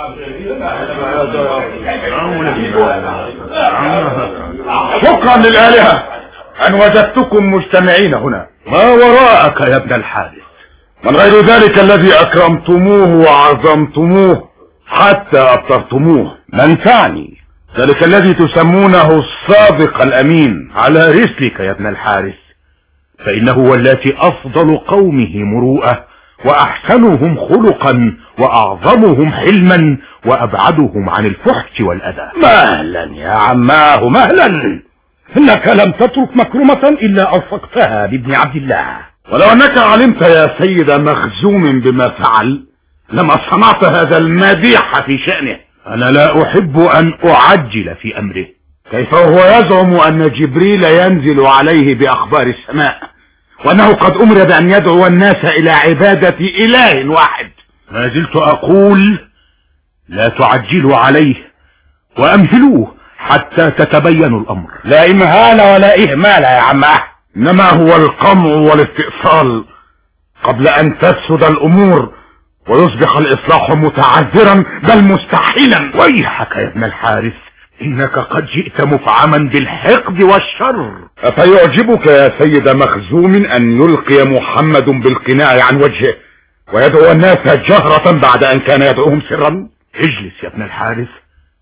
شكرا للآلهة أن وجدتكم مجتمعين هنا. ما وراءك يا ابن الحارث؟ من غير ذلك الذي أكرمتموه وعظمتموه حتى أبطرتموه. من تعني؟ ذلك الذي تسمونه الصادق الأمين. على رسلك يا ابن الحارث، فإنه والتي أفضل قومه مروءة وأحسنهم خلقا وأعظمهم حلما وأبعدهم عن الفحش والأذى. مهلا يا عماه مهلا، إنك لم تترك مكرمة إلا ألصقتها بابن عبد الله. ولو أنك علمت يا سيد مخزوم بما فعل لما صنعت هذا المديح في شأنه. أنا لا أحب أن أعجل في أمره. كيف هو يزعم أن جبريل ينزل عليه بأخبار السماء، وأنه قد أمر بأن يدعو الناس إلى عبادة إله واحد؟ ما زلت أقول لا تعجلوا عليه وأمهلوه حتى تتبين الأمر. لا إمهال ولا إهمال يا عماه، إنما هو القمع والاستئصال قبل أن تفسد الأمور ويصبح الإصلاح متعذرا بل مستحيلا. ويحك يا ابن الحارث، إنك قد جئت مفعما بالحقد والشر. أفيعجبك يا سيد مخزوم أن يلقي محمد بالقناع عن وجهه ويدعو الناس جهرة بعد أن كان يدعوهم سرا؟ اجلس يا ابن الحارث،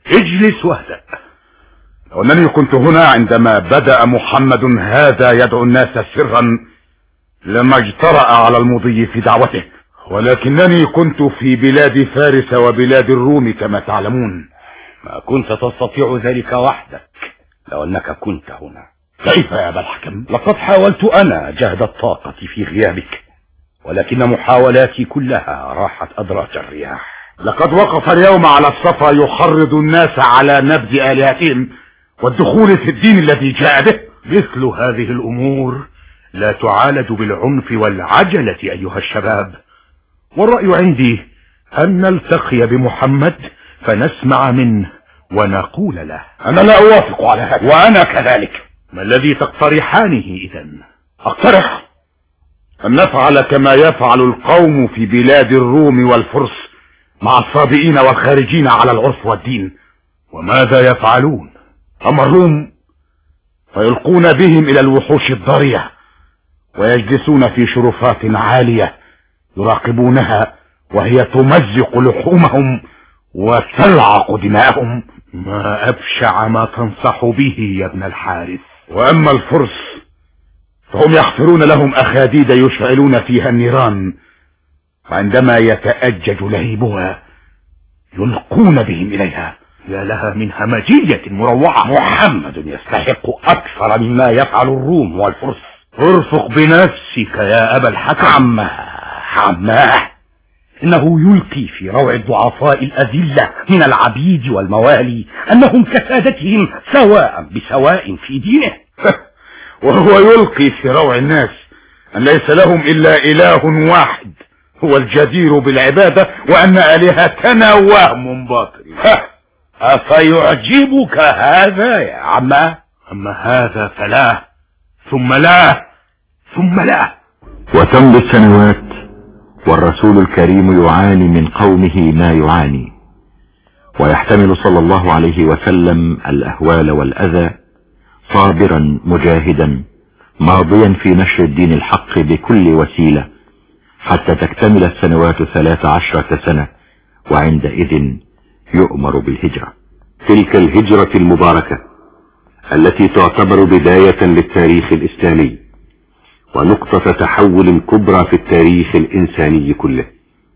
اجلس واهدأ. لو أنني كنت هنا عندما بدأ محمد هذا يدعو الناس سرا لما اجترأ على المضي في دعوته، ولكنني كنت في بلاد فارس وبلاد الروم كما تعلمون. ما كنت تستطيع ذلك وحدك لو أنك كنت هنا. كيف يا أبا الحكم؟ لقد حاولت أنا جهد الطاقة في غيابك، ولكن محاولاتي كلها راحت أدراج الرياح. لقد وقف اليوم على الصفا يحرض الناس على نبذ آلهتهم والدخول في الدين الذي جاء به. مثل هذه الأمور لا تعالج بالعنف والعجلة أيها الشباب، والرأي عندي أن نلتقي بمحمد فنسمع منه ونقول له. أنا لا أوافق على هذا. وأنا كذلك. ما الذي تقترحانه إذن؟ أقترح أن نفعل كما يفعل القوم في بلاد الروم والفرس مع الصابئين والخارجين على العرف والدين. وماذا يفعلون؟ أما الروم فيلقون بهم إلى الوحوش الضارية ويجلسون في شرفات عالية يراقبونها وهي تمزق لحومهم وتلعق دماءهم. ما أبشع ما تنصح به يا ابن الحارث. وأما الفرس فهم يحفرون لهم أخاديد يشعلون فيها النيران، وعندما يتأجج لهيبها يلقون بهم إليها. يا لها من همجية مروعة. محمد يستحق أكثر مما يفعل الروم والفرس. ارفق بنفسك يا أبا الحكم. عماه إنه يلقي في روع الضعفاء الأذلة من العبيد والموالي أنهم كسادتهم سواء بسواء في دينه. وهو يلقي في روع الناس أن ليس لهم إلا إله واحد هو الجدير بالعبادة، وأن آلهتنا وهم باطل. أفيعجبك هذا يا عماه؟ أما هذا فلا، ثم لا، ثم لا. وتمضي السنوات والرسول الكريم يعاني من قومه ما يعاني، ويحتمل صلى الله عليه وسلم الأهوال والأذى صابرا مجاهدا ماضيا في نشر الدين الحق بكل وسيلة حتى تكتمل السنوات 13 سنة، وعندئذ يؤمر بالهجرة. تلك الهجرة المباركة التي تعتبر بداية للتاريخ الإسلامي ونقطة تحول كبرى في التاريخ الإنساني كله.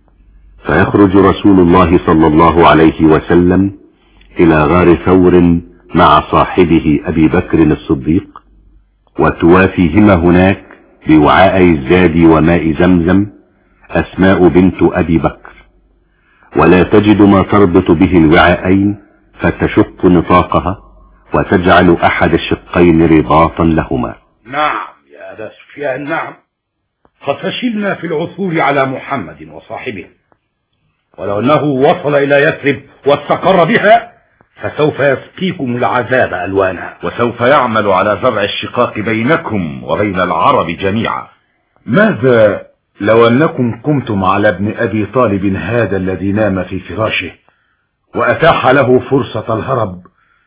فيخرج رسول الله صلى الله عليه وسلم إلى غار ثور مع صاحبه أبي بكر الصديق، وتوافيهما هناك بوعاء الزاد وماء زمزم أسماء بنت أبي بكر، ولا تجد ما تربط به الوعاءين فتشق نطاقها وتجعل أحد الشقين رباطا لهما. نعم يا أبا سفيان، نعم، قد فشلنا في العثور على محمد وصاحبه، ولو أنه وصل إلى يثرب واستقر بها فسوف يسقيكم العذاب ألوانا، وسوف يعمل على زرع الشقاق بينكم وبين العرب جميعا. ماذا لو أنكم قمتم على ابن أبي طالب هذا الذي نام في فراشه وأتاح له فرصة الهرب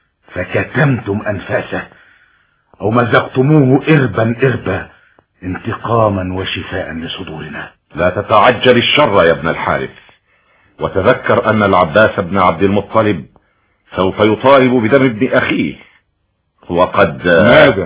فكتمتم أنفاسه أو مزقتموه إربا إربا انتقاما وشفاء لصدورنا؟ لا تتعجل الشر يا ابن الحارث، وتذكر أن العباس بن عبد المطلب سوف يطالب بدم ابن أخيه، وقد ماذا؟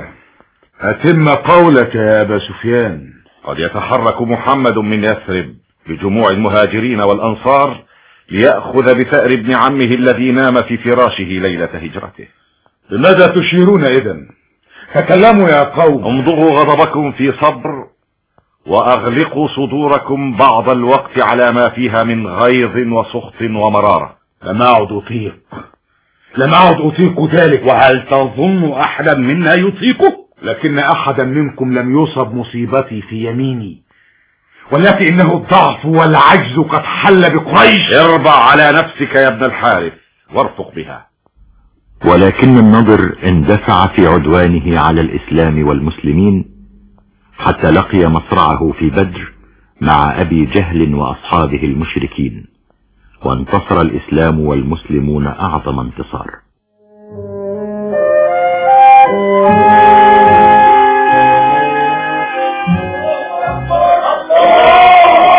أتم قولك يا أبا سفيان. قد يتحرك محمد من يثرب بجموع المهاجرين والأنصار ليأخذ بثأر ابن عمه الذي نام في فراشه ليلة هجرته. لماذا تشيرون إذن؟ تكلموا يا قوم. امضغوا غضبكم في صبر وأغلقوا صدوركم بعض الوقت على ما فيها من غيظ وسخط ومرارة. لم أعد أطيق ذلك. وهل تظن أحدا منا يطيقه؟ لكن أحدا منكم لم يصب مصيبتي في يميني، والتي إنه الضعف والعجز قد حل بقريش. اربع على نفسك يا ابن الحارث وارفق بها. ولكن النضر اندفع في عدوانه على الإسلام والمسلمين حتى لقي مصرعه في بدر مع أبي جهل وأصحابه المشركين، وانتصر الإسلام والمسلمون أعظم انتصار.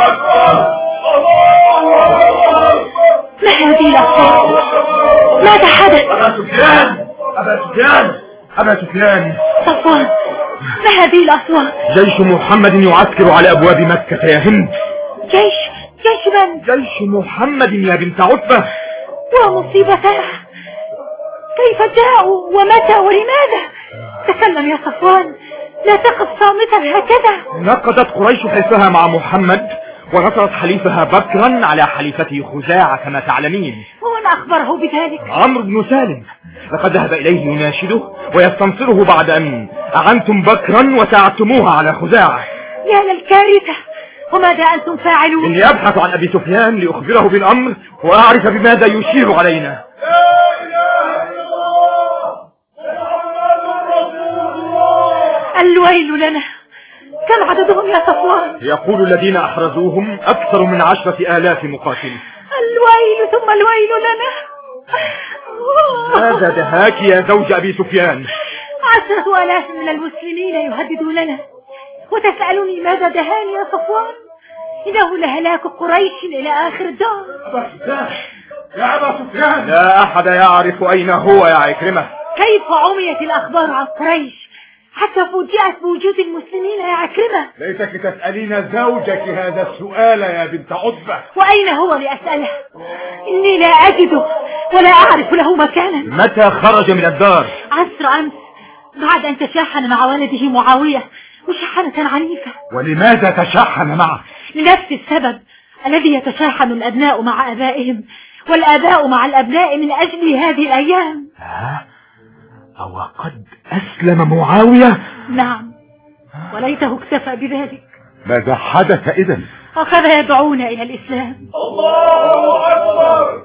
ما هذه الأصوات؟ ماذا أبا سفيان أبا سفيان أبا سفيان. صفوان، ما هذه الأصوات؟ جيش محمد يعسكر على أبواب مكة يا هند. جيش من؟ جيش محمد يا بنت عتبة. ومصيبتاه، كيف جاءوا ومتى ولماذا؟ تكلم يا صفوان، لا تقف صامتا هكذا. نقضت قريش حلفها مع محمد ونصرت حليفها بكرا على حليفته خزاعة كما تعلمين. ومن أخبره بذلك؟ عمرو بن سالم، لقد ذهب إليه يناشده ويستنصره بعد أن أعنتم بكرا وساعدتموها على خزاعة. يا للكارثة، وماذا أنتم فاعلون؟ إني أبحث عن أبي سفيان لأخبره بالأمر وأعرف بماذا يشير علينا. الويل لنا، كم عددهم يا صفوان؟ يقول الذين أحرزوهم أكثر من 10,000 مقاتل. الويل ثم الويل لنا. ماذا دهاك يا زوج أبي سفيان؟ 10,000 من المسلمين يهددوننا، وتسألني ماذا دهاني يا صفوان؟ إنه لهلاك قريش إلى آخر الدار. يا أبا سفيان، لا أحد يعرف أين هو يا عكرمة. كيف عميت الأخبار عن قريش حتى فوجئت بوجود المسلمين يا عكرمة؟ ليتك تسألين زوجك هذا السؤال يا بنت عتبة. وأين هو لأسأله؟ إني لا أجده ولا أعرف له مكانا. متى خرج من الدار؟ عصر أمس، بعد أن تشاحن مع ولده معاوية مشاحنة عنيفة. ولماذا تشاحن معه؟ لنفس السبب الذي يتشاحن الأبناء مع أبائهم والآباء مع الأبناء من أجل هذه الأيام. أو قد أسلم معاوية؟ نعم، وليته اكتفى بذلك. ماذا حدث إذن؟ أخذ يدعون إلى الإسلام. الله أكبر.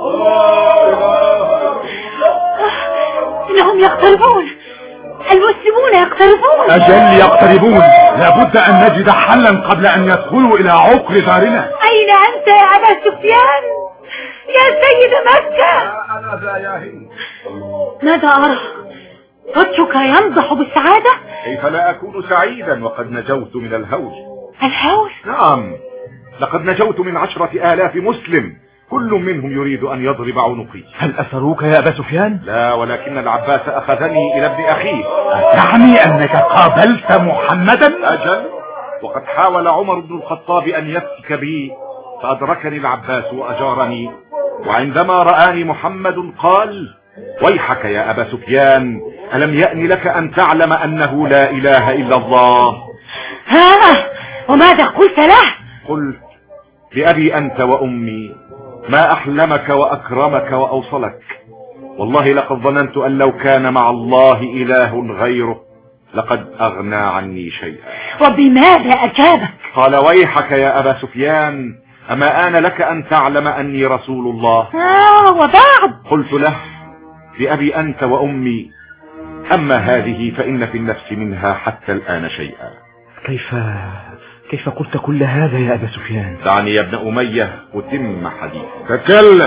إنهم يقتربون، المسلمون يقتربون. أجل يقتربون، لابد أن نجد حلا قبل أن يدخلوا إلى عقر دارنا. أين أنت يا أبا سفيان يا سيد مكة؟ أنا ذا يا هند. ماذا أرى؟ وجهك ينضح بالسعادة؟ كيف لا أكون سعيدا وقد نجوت من الهول؟ الهول؟ نعم، لقد نجوت من 10,000 مسلم، كل منهم يريد أن يضرب عنقي. هل أسروك يا أبا سفيان؟ لا، ولكن العباس أخذني إلى ابن أخيه. تعني أنك قابلت محمدا؟ أجل، وقد حاول عمر بن الخطاب أن يفتك بي فأدركني العباس وأجارني، وعندما رآني محمد قال: ويحك يا أبا سفيان، ألم يأن لك أن تعلم أنه لا إله إلا الله؟ وماذا قلت له؟ قلت: بأبي أنت وأمي، ما أحلمك وأكرمك وأوصلك، والله لقد ظننت أن لو كان مع الله إله غيره لقد أغنى عني شيئا. وبماذا أجابك؟ قال: ويحك يا أبا سفيان، أما آن لك أن تعلم أني رسول الله؟ وبعد؟ قلت له: بأبي أنت وأمي، أما هذه فإن في النفس منها حتى الآن شيئا. كيف قلت كل هذا يا أبا سفيان؟ دعني يا ابن أمية أتم حديث.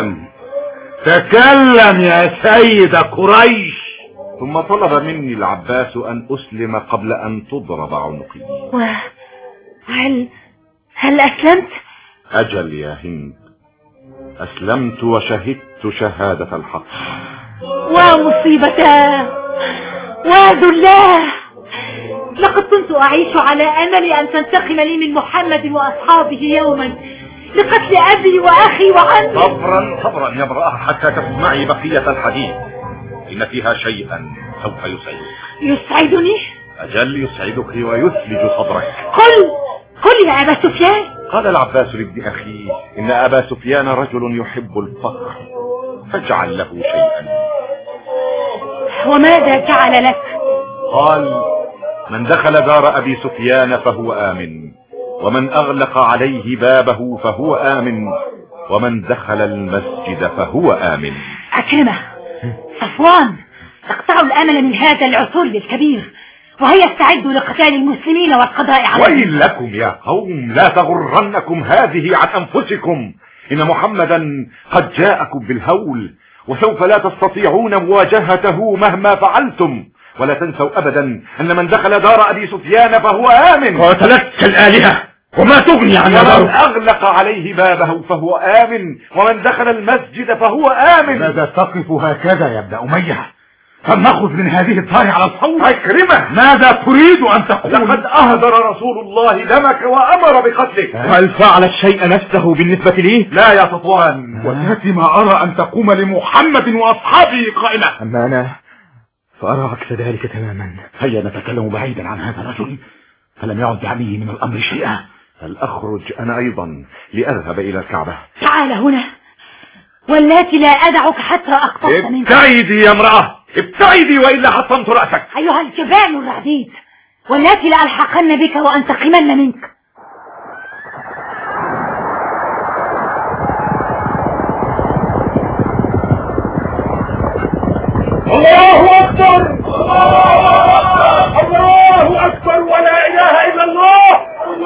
تكلم يا سيد قريش. ثم طلب مني العباس أن أسلم قبل أن تضرب عنقي. هل أسلمت؟ أجل يا هند، أسلمت وشهدت شهادة الحق. ومصيبتاه وذلاه، لقد كنت أعيش على أمل أن تنتقم لي من محمد وأصحابه يوما لقتل أبي وأخي وعمي. صبرا يا امرأة حتى تسمعي بقية الحديث، إن فيها شيئا سوف يسعدك. يسعدني؟ أجل يسعدك ويثلج صدرك. قل يا أبا سفيان. قال العباس لابن أخيه: إن أبا سفيان رجل يحب الفخر، فاجعل له شيئا. وماذا جعل لك؟ قال: من دخل دار أبي سفيان فهو آمن، ومن أغلق عليه بابه فهو آمن، ومن دخل المسجد فهو آمن. عكرمة، صفوان تقطع الأمل من هذا العصور الكبير، وهي استعدوا لقتال المسلمين والقضاء عليهم. ويل لكم يا قوم، لا تغرنكم هذه عن أنفسكم، إن محمدا قد جاءكم بالهول، وسوف لا تستطيعون مواجهته مهما فعلتم. ولا تنسوا أبدا أن من دخل دار أبي سفيان فهو آمن. قاتلتك الآلهة، وما تغني عن ومن داره. أغلق عليه بابه فهو آمن، ومن دخل المسجد فهو آمن. ماذا تقف هكذا يا ابن أمية؟ فلنخرج من هذه الدار على الفور. أكرمه، ماذا تريد أن تقول؟ لقد أهدر رسول الله دمك وأمر بقتلك. هل فعل الشيء نفسه بالنسبة لي؟ لا يا صفوان. وتأتي ما أرى أن تقوم لمحمد وأصحابه قائمة. أما أنا فأرى عكس ذلك تماما. هيا نتكلم بعيدا عن هذا الرجل، فلم يعد عليه من الأمر شيئا. هل أخرج أنا أيضا لأذهب إلى الكعبة؟ تعال هنا، واللاتي لا أدعك حتى أقتص منك. ابتعدي يا امرأة، ابتعدي وإلا حطمت رأسك. أيها الجبان الرعديد، واللاتي لألحقن بك وأنتقمن منك. الله أكبر، الله أكبر، ولا إله إلا الله.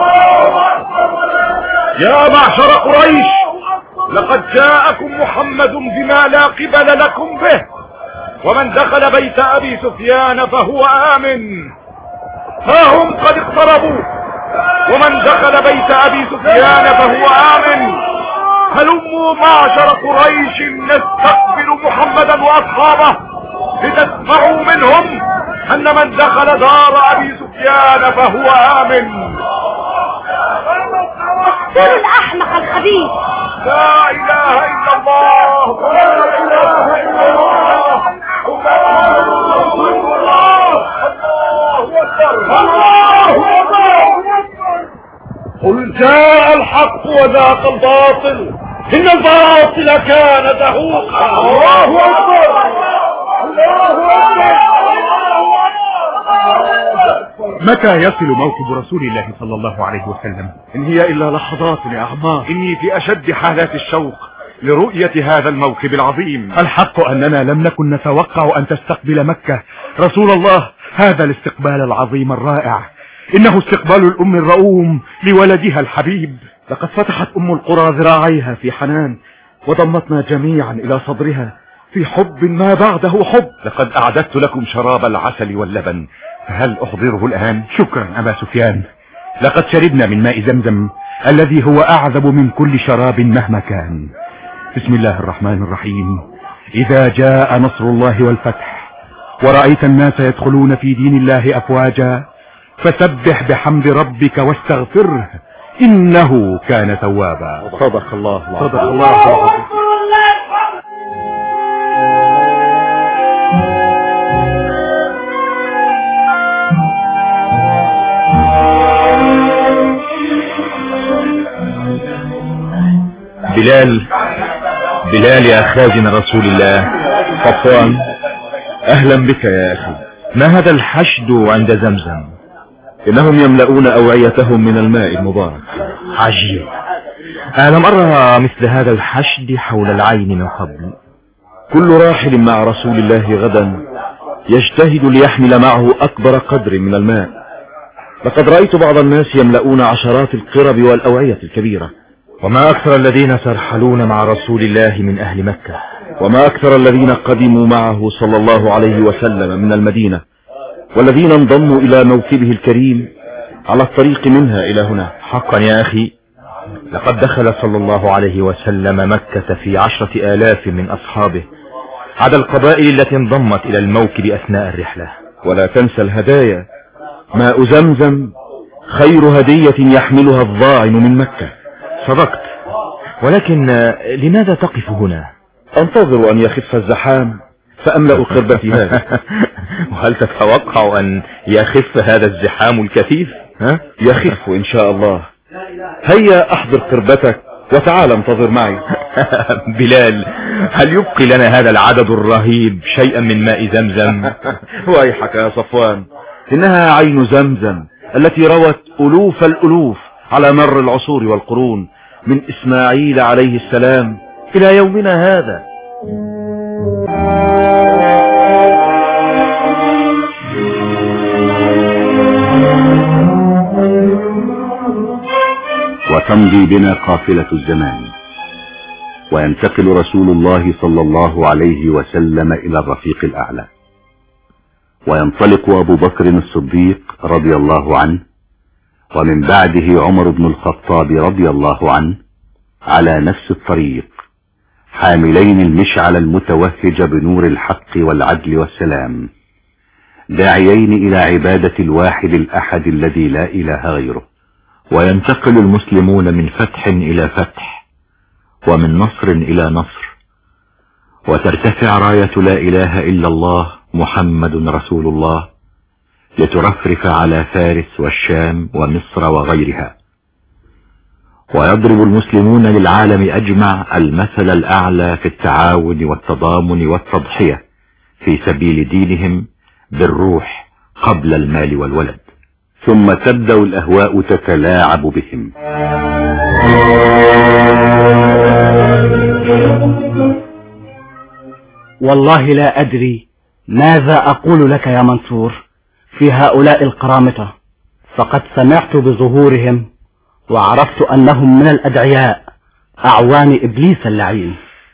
يا معشر قريش، لقد جاءكم محمد بما لا قبل لكم به، ومن دخل بيت أبي سفيان فهو آمن. ها هم قد اقتربوا، ومن دخل بيت أبي سفيان فهو آمن. هلموا معشر قريش نستقبل محمدا وأصحابه لتسمعوا منهم أن من دخل دار أبي سفيان فهو آمن. اقتلوا الأحمق الخبيث. لا إله إلا الله، لا إله إلا الله، الله أكبر، الله أكبر. قل جاء الحق وذاق الباطل، إن الباطل كان زهوقا. الله أكبر، الله أكبر. متى يصل موكب رسول الله صلى الله عليه وسلم؟ إن هي إلا لحظات يا أعمار. إني في أشد حالات الشوق لرؤية هذا الموكب العظيم. الحق أننا لم نكن نتوقع أن تستقبل مكة رسول الله هذا الاستقبال العظيم الرائع. إنه استقبال الأم الرؤوم لولدها الحبيب. لقد فتحت أم القرى ذراعيها في حنان، وضمتنا جميعا إلى صدرها في حب ما بعده حب. لقد أعددت لكم شراب العسل واللبن، فهل أحضره الآن؟ شكرا أبا سفيان، لقد شربنا من ماء زمزم الذي هو أعذب من كل شراب مهما كان. بسم الله الرحمن الرحيم. إذا جاء نصر الله والفتح ورأيت الناس يدخلون في دين الله أفواجا فسبح بحمد ربك واستغفره إنه كان توابا. صدق الله العظيم. صدق الله العظيم. بلال يا خازن رسول الله. صفوان، أهلا بك يا أخي. ما هذا الحشد عند زمزم؟ إنهم يملؤون أوعيتهم من الماء المبارك. عجيب، أنا لم أرى مثل هذا الحشد حول العين من قبل. كل راحل مع رسول الله غدا يجتهد ليحمل معه أكبر قدر من الماء. لقد رأيت بعض الناس يملؤون عشرات القرب والأوعية الكبيرة. وما أكثر الذين سرحلون مع رسول الله من أهل مكة، وما أكثر الذين قدموا معه صلى الله عليه وسلم من المدينة، والذين انضموا إلى موكبه الكريم على الطريق منها إلى هنا. حقا يا أخي، لقد دخل صلى الله عليه وسلم مكة في 10,000 من أصحابه، عدا القبائل التي انضمت إلى الموكب أثناء الرحلة. ولا تنسى الهدايا. ماء زمزم خير هدية يحملها الضاعن من مكة. صدقت، ولكن لماذا تقف هنا؟ أنتظر أن يخف الزحام فأملأ قربتي هذه. وهل تتوقع أن يخف هذا الزحام الكثيف؟ يخف إن شاء الله. هيا أحضر قربتك وتعال انتظر معي. بلال، هل يبقي لنا هذا العدد الرهيب شيئا من ماء زمزم؟ ويحك يا صفوان، إنها عين زمزم التي روت ألوف الألوف على مر العصور والقرون، من إسماعيل عليه السلام إلى يومنا هذا. وتمضي بنا قافلة الزمان، وينتقل رسول الله صلى الله عليه وسلم إلى الرفيق الأعلى، وينطلق أبو بكر الصديق رضي الله عنه ومن بعده عمر بن الخطاب رضي الله عنه على نفس الطريق، حاملين المشعل المتوهج بنور الحق والعدل والسلام، داعيين إلى عبادة الواحد الأحد الذي لا إله غيره. وينتقل المسلمون من فتح إلى فتح، ومن نصر إلى نصر، وترتفع راية لا إله إلا الله محمد رسول الله لترفرف على فارس والشام ومصر وغيرها. ويضرب المسلمون للعالم أجمع المثل الأعلى في التعاون والتضامن والتضحية في سبيل دينهم بالروح قبل المال والولد. ثم تبدأ الأهواء تتلاعب بهم. والله لا أدري ماذا أقول لك يا منصور في هؤلاء القرامطة، فقد سمعت بظهورهم وعرفت أنهم من الأدعياء أعوان إبليس اللعين.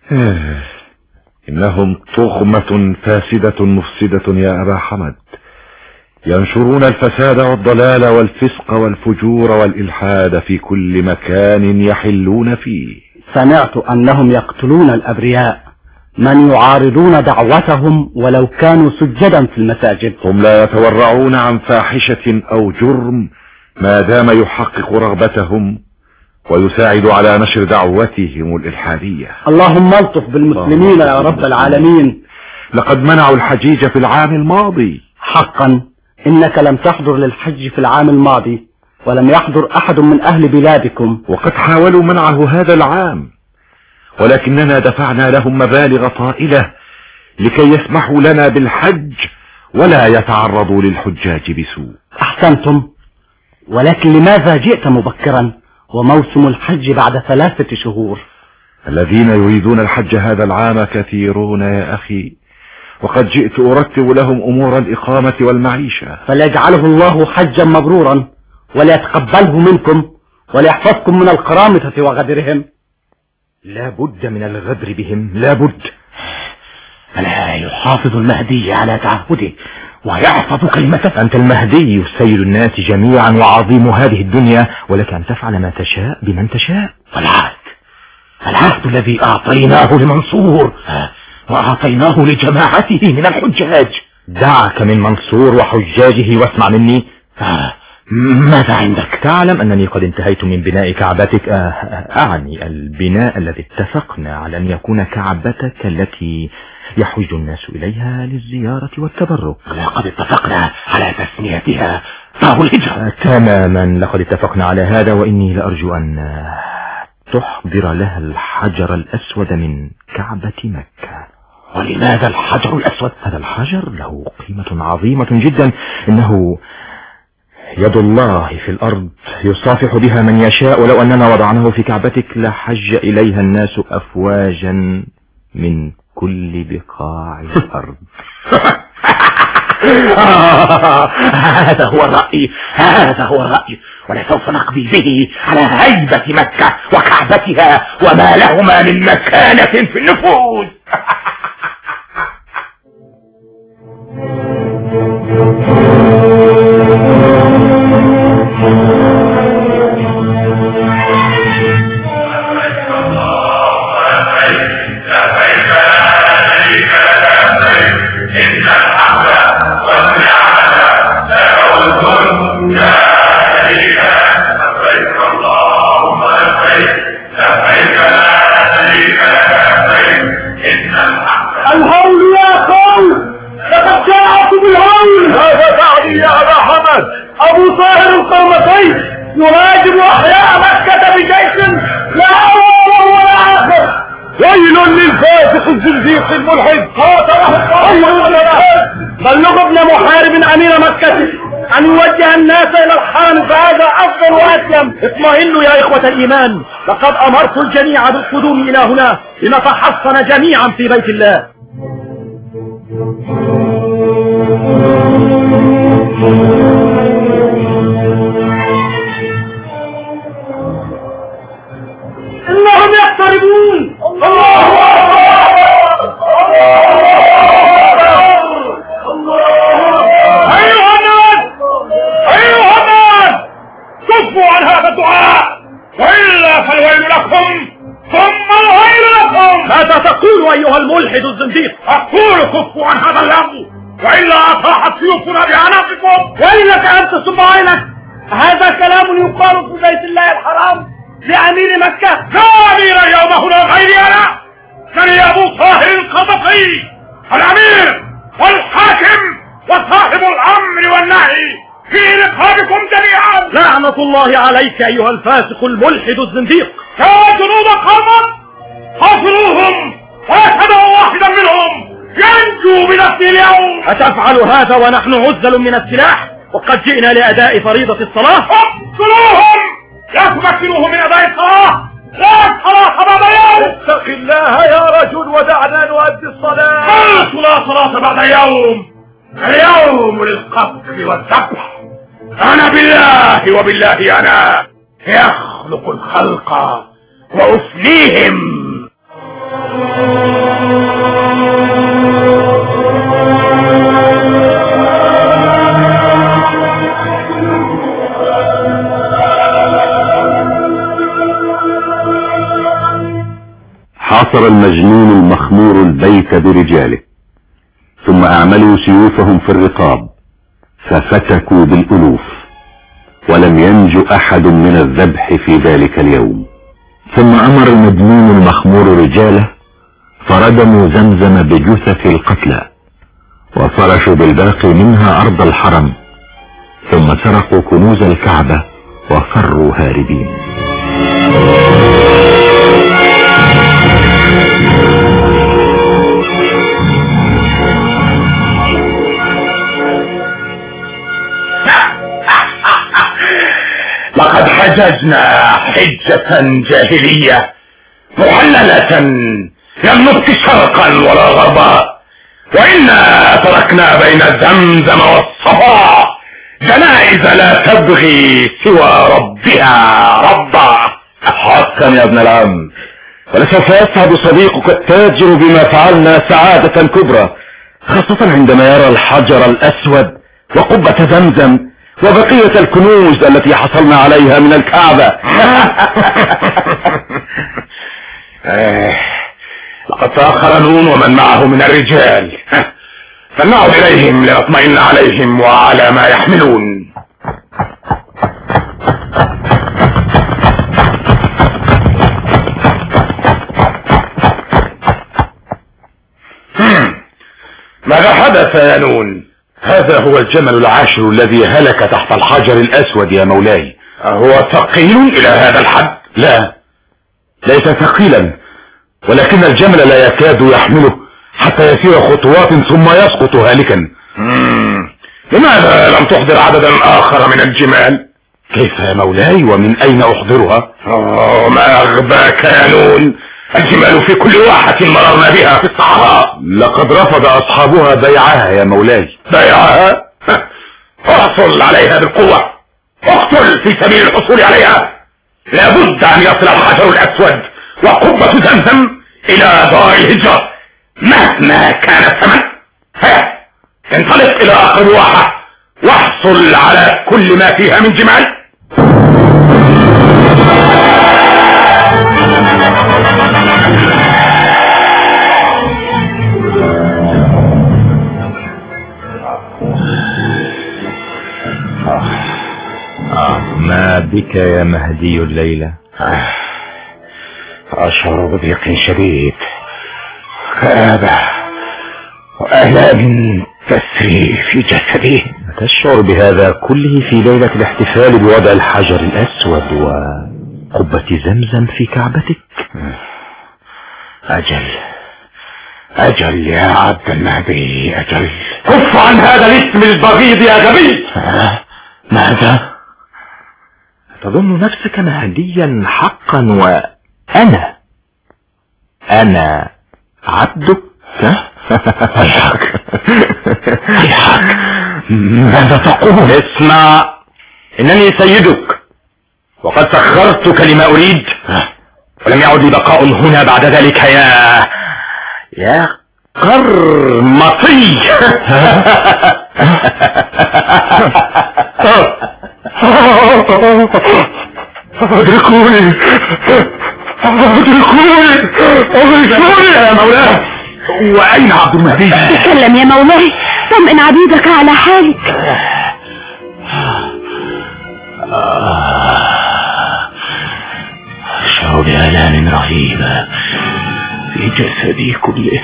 إنهم طغمة فاسدة مفسدة يا أبا حمد، ينشرون الفساد والضلال والفسق والفجور والإلحاد في كل مكان يحلون فيه. سمعت أنهم يقتلون الأبرياء من يعارضون دعوتهم ولو كانوا سجدا في المساجد. هم لا يتورعون عن فاحشة أو جرم ما دام يحقق رغبتهم ويساعد على نشر دعوتهم الإلحادية. اللهم الطف بالمسلمين يا رب العالمين. لقد منعوا الحجيج في العام الماضي. حقا إنك لم تحضر للحج في العام الماضي، ولم يحضر أحد من أهل بلادكم. وقد حاولوا منعه هذا العام، ولكننا دفعنا لهم مبالغ طائلة لكي يسمحوا لنا بالحج ولا يتعرضوا للحجاج بسوء. أحسنتم، ولكن لماذا جئت مبكرا وموسم الحج بعد 3 شهور؟ الذين يريدون الحج هذا العام كثيرون يا أخي، وقد جئت أرتب لهم أمور الإقامة والمعيشة. فليجعله الله حجا مبرورا وليتقبله منكم وليحفظكم من القرامطة وغدرهم. لا بد من الغدر بهم، لا بد. ألا يحافظ المهدي على تعهده ويحفظ كلمته؟ أنت المهدي سيد الناس جميعا وعظيم هذه الدنيا، ولك أن تفعل ما تشاء بمن تشاء. العهد الذي أعطيناه لمنصور وأعطيناه لجماعته من الحجاج. دعك من منصور وحجاجه واسمع مني. ماذا عندك؟ تعلم أنني قد انتهيت من بناء كعبتك، أعني البناء الذي اتفقنا على أن يكون كعبتك التي يحج الناس إليها للزيارة والتبرك. لقد اتفقنا على تسميتها طاه الهجرة. تماما، لقد اتفقنا على هذا، وإني لأرجو أن تحضر لها الحجر الأسود من كعبة مكة. ولماذا الحجر الأسود؟ هذا الحجر له قيمة عظيمة جدا، إنه يد الله في الأرض يصافح بها من يشاء، ولو أننا وضعناه في كعبتك لحج إليها الناس أفواجا من كل بقاع الأرض. هذا هو الرأي، ولسوف نقضي به على هيبة مكة وكعبتها وما لهما من مكانة في النفوس. أبو طاهر القومتين يهاجم أحياء مكة بجيش لا أول ولا آخر. ويل للفاسق الزنديق الملحد قاتله الله. بلغ ابن محارب أمير مكة أن يوجه الناس إلى الحرم، فهذا أفضل وأسلم. اطمئنوا يا إخوة الإيمان، لقد أمرت الجميع بالقدوم إلى هنا لنتحصن جميعا في بيت الله. إنهم يقتربون. الله أكبر. أيها الناس كفوا عن هذا الدعاء، وإلا فالويل لكم ثم الويل لكم. ماذا تقول أيها الملحد الزنديق؟ أقول كفوا عن هذا اللغو، وإلا أطاحت سيوفنا بأعناقكم. ويلك أن تصب عينك، هذا كلام يقال في بيت الله الحرام لأمير مكة. لا أمير اليوم هنا غيري أنا، من أبو طاهر القذفي الأمير والحاكم وصاحب الأمر والنهي في رقابكم جميعا. لعنة الله عليك أيها الفاسق الملحد الزنديق. يا جنود قوم حاصروهم ويشهدوا واحدا منهم ينجو بنفسه اليوم. أتفعل هذا ونحن عزل من السلاح وقد جئنا لأداء فريضة الصلاة؟ اقتلوهم لا تمكنوه من أداء الصلاة، لا صلاة بعد يوم. اتق الله يا رجل ودعنا نؤدي الصلاة. قلت لا صلاة بعد يوم، اليوم للقتل والذبح. أنا بالله وبالله أنا يخلق الخلق وأفنيهم. حاصر المجنون المخمور البيت برجاله، ثم أعملوا سيوفهم في الرقاب ففتكوا بالألوف، ولم ينج أحد من الذبح في ذلك اليوم. ثم أمر المجنون المخمور رجاله فردموا زمزم بجثث القتلى وفرشوا بالباقي منها أرض الحرم، ثم سرقوا كنوز الكعبة وفروا هاربين. لقد حججنا حجة جاهلية محللة لم نبق شرقا ولا غربا، وإنا تركنا بين زمزم والصفا جنائز لا تبغي سوى ربها ربا. حقا يا ابن العم، ولسوف يسعد صديقك التاجر بما فعلنا سعادة كبرى، خاصة عندما يرى الحجر الأسود وقبة زمزم وبقية الكنوز التي حصلنا عليها من الكعبة. لقد تأخر نون ومن معه من الرجال، فلنعد إليهم لنطمئن عليهم وعلى ما يحملون. ماذا حدث يا نون؟ هذا هو الجمل العاشر الذي هلك تحت الحجر الأسود يا مولاي. هو ثقيل إلى هذا الحد؟ لا، ليس ثقيلا، ولكن الجمل لا يكاد يحمله حتى يسير خطوات ثم يسقط هالكا. لماذا لم تحضر عددا آخر من الجمال؟ كيف يا مولاي ومن أين أحضرها؟ ما أغباك يا نون، الجمال في كل واحة مررنا بها في الصحراء. لقد رفض أصحابها بيعها يا مولاي. بيعها؟ احصل عليها بالقوة، اقتل في سبيل الحصول عليها. لابد أن يصل الحجر الأسود وقبة زمزم إلى دار الهجرة مهما كان الثمن. هيا انطلق إلى آخر واحة واحصل على كل ما فيها من جمال. ما بك يا مهدي الليلة؟ أشعر بضيق شديد، كآبة وآلام تسري في جسدي. تشعر بهذا كله في ليلة الاحتفال بوضع الحجر الأسود وقبة زمزم في كعبتك؟ أجل يا عبد المهدي، أجل. كف عن هذا الاسم البغيض يا غبي. ماذا؟ تظن نفسك مهديا حقا وأنا عبدك؟ ويحك ماذا تقول؟ اسمع، إنني سيدك وقد سخرتك لما أريد، ولم يعد لي بقاء هنا بعد ذلك يا قرمطي. ادركوني يا مولاي. واين عبد المهدي؟ تكلم يا مولاي، طمئن عبيدك على حالك. أشعر بآلام رهيبة في جسدي كله.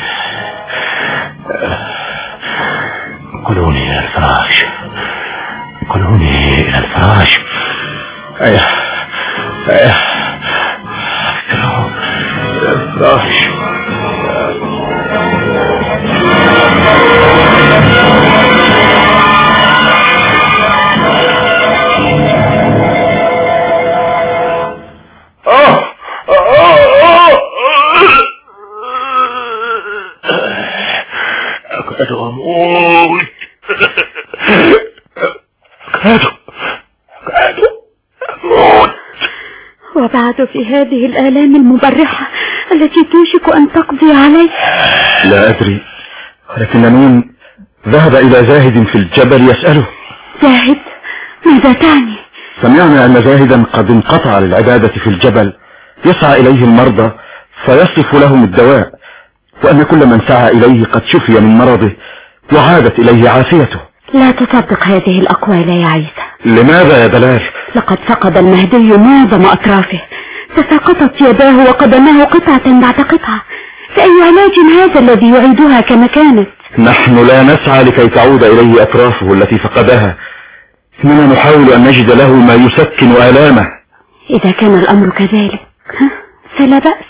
قلوني إلى الفراش، قلوني إلى الفراش. الفراش. أكاد أموت. أكاد أموت. وبعد في هذه الآلام المبرحة التي توشك أن تقضي علي. لا أدري، ولكن نون ذهب إلى زاهد في الجبل يسأله. زاهد؟ ماذا تعني؟ سمعنا أن زاهدا قد انقطع للعبادة في الجبل، يسعى إليه المرضى فيصف لهم الدواء، وأن كل من سعى إليه قد شفي من مرضه وعادت إليه عافيته. لا تصدق هذه الأقوال يا عيسى. لماذا يا بلال؟ لقد فقد المهدي معظم أطرافه، تساقطت يداه وقدماه قطعة بعد قطعة، فأي علاج هذا الذي يعيدها كما كانت؟ نحن لا نسعى لكي تعود إليه أطرافه التي فقدها، إننا نحاول أن نجد له ما يسكن آلامه. إذا كان الأمر كذلك فلا بأس.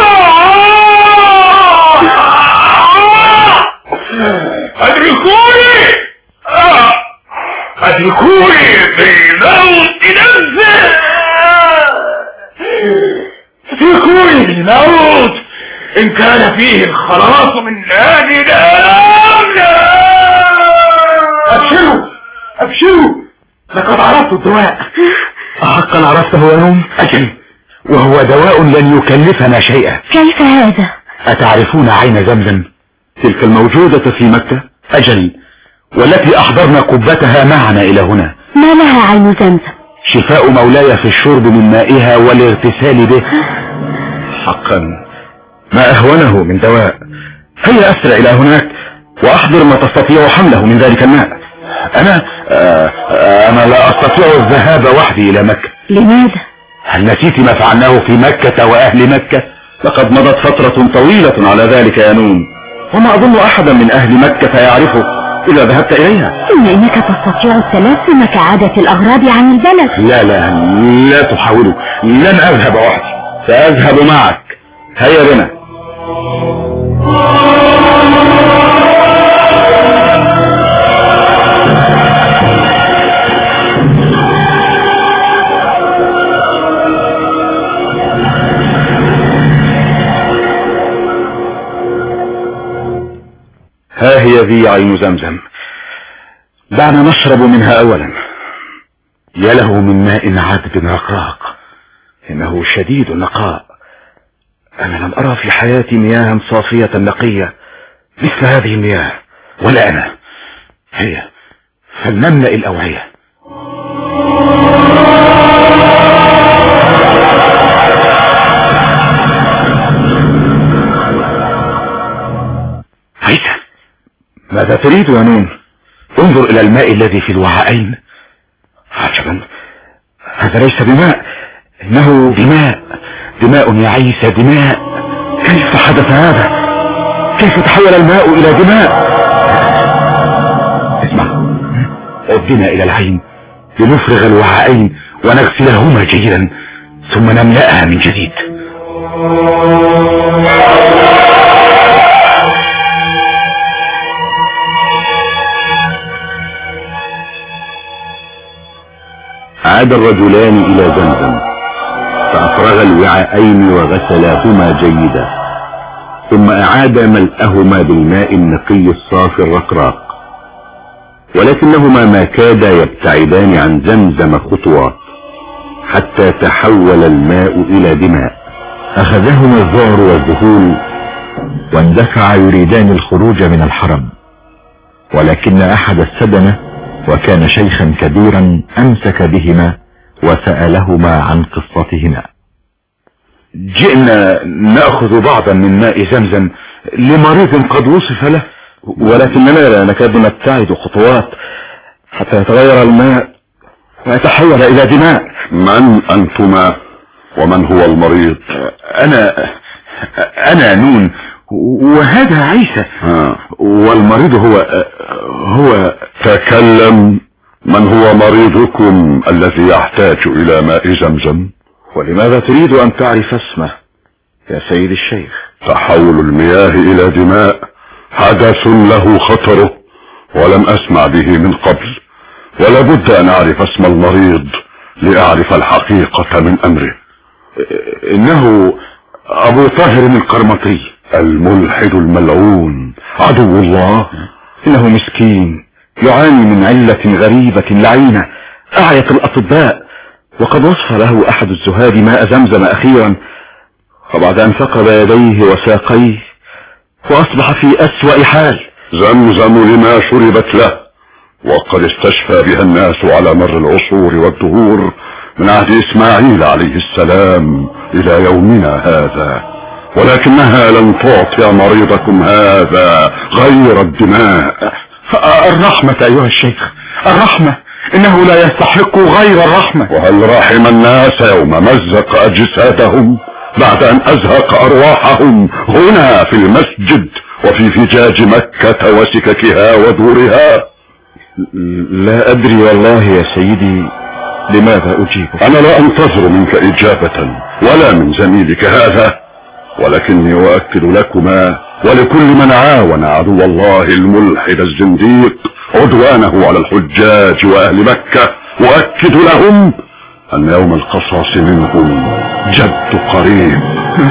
أدركوني في موت نفسه. أدركوني في الموت إن كان فيه الخلاص من هذه الآلام. أبشروا لقد عرفت الدواء. أحقا عرفته يا نوم؟ أجل، وهو دواء لن يكلفنا شيئا. كيف هذا؟ أتعرفون عين زمزم؟ تلك الموجودة في مكة؟ أجل، والتي أحضرنا قبتها معنا إلى هنا. ما لها عين زمزم؟ شفاء مولاي في الشرب من مائها والاغتسال به. حقا ما أهونه من دواء. هيا أسرع إلى هناك وأحضر ما تستطيع حمله من ذلك الماء. أنا لا أستطيع الذهاب وحدي إلى مكة. لماذا؟ هل نسيت ما فعلناه في مكة وأهل مكة؟ لقد مضت فترة طويلة على ذلك يا نون، وما أظن أحدا من أهل مكة يعرفه إذا ذهبت إليها. ثم إنك تستطيع التلثم كعادة الأغراب عن البلد. لا تحاولوا، لن أذهب وحدي، سأذهب معك. هيا بنا. ها هي ذي عين زمزم، دعنا نشرب منها أولا. يا له من ماء عذب رقراق، إنه شديد النقاء. أنا لم أرى في حياتي مياه صافية نقية مثل هذه المياه. ولا أنا. هيا فلنملأ الأوعية. عيسى، ماذا تريد يا نون؟ انظر إلى الماء الذي في الوعاءين. عجبا، هذا ليس بماء، إنه دماء يا عيسى، دماء. كيف حدث هذا؟ كيف تحول الماء إلى دماء؟ اسمع، ادنا إلى العين لنفرغ الوعاءين ونغسلهما جيدا ثم نملأها من جديد. عاد الرجلان إلى زمزم فأفرغ الوعاءين وغسلاهما جيدا، ثم أعاد ملأهما بالماء النقي الصافي الرقراق، ولكنهما ما كادا يبتعدان عن زمزم خطوات حتى تحول الماء إلى دماء. أخذهما الذعر والذهول واندفع يريدان الخروج من الحرم، ولكن أحد السدنة وكان شيخا كبيرا أمسك بهما وسألهما عن قصتهما. جئنا نأخذ بعضا من ماء زمزم لمريض قد وصف له، ولكننا لا نكاد نبتعد خطوات حتى يتغير الماء ويتحول إلى دماء. من أنتما ومن هو المريض؟ أنا نون وهذا عيسى. والمريض هو تكلم. من هو مريضكم الذي يحتاج إلى ماء زمزم؟ ولماذا تريد أن تعرف اسمه يا سيد الشيخ؟ تحول المياه إلى دماء حدث له خطره ولم أسمع به من قبل، ولا بد أن أعرف اسم المريض لأعرف الحقيقة من أمره. إنه أبو طاهر القرمطي الملحد الملعون عدو الله. إنه مسكين يعاني من علة غريبة لعينة أعيت الأطباء، وقد وصف له أحد الزهاد ماء زمزم أخيرا، وبعد أن ثقب يديه وساقيه وأصبح في أسوأ حال. زمزم لما شربت له، وقد استشفى بها الناس على مر العصور والدهور من عهد إسماعيل عليه السلام إلى يومنا هذا، ولكنها لن تعطي مريضكم هذا غير الدماء. الرحمة أيها الشيخ، الرحمة، إنه لا يستحق غير الرحمة. وهل رحم الناس يوم مزق أجسادهم بعد أن أزهق أرواحهم هنا في المسجد وفي فجاج مكة وسككها ودورها؟ لا أدري والله يا سيدي لماذا أجيبك. أنا لا أنتظر منك إجابة ولا من زميلك هذا، ولكني أؤكد لكما ولكل من عاون عدو الله الملحد الزنديق عدوانه على الحجاج وأهل مكة، أؤكد لهم أن يوم القصاص منهم جد قريب.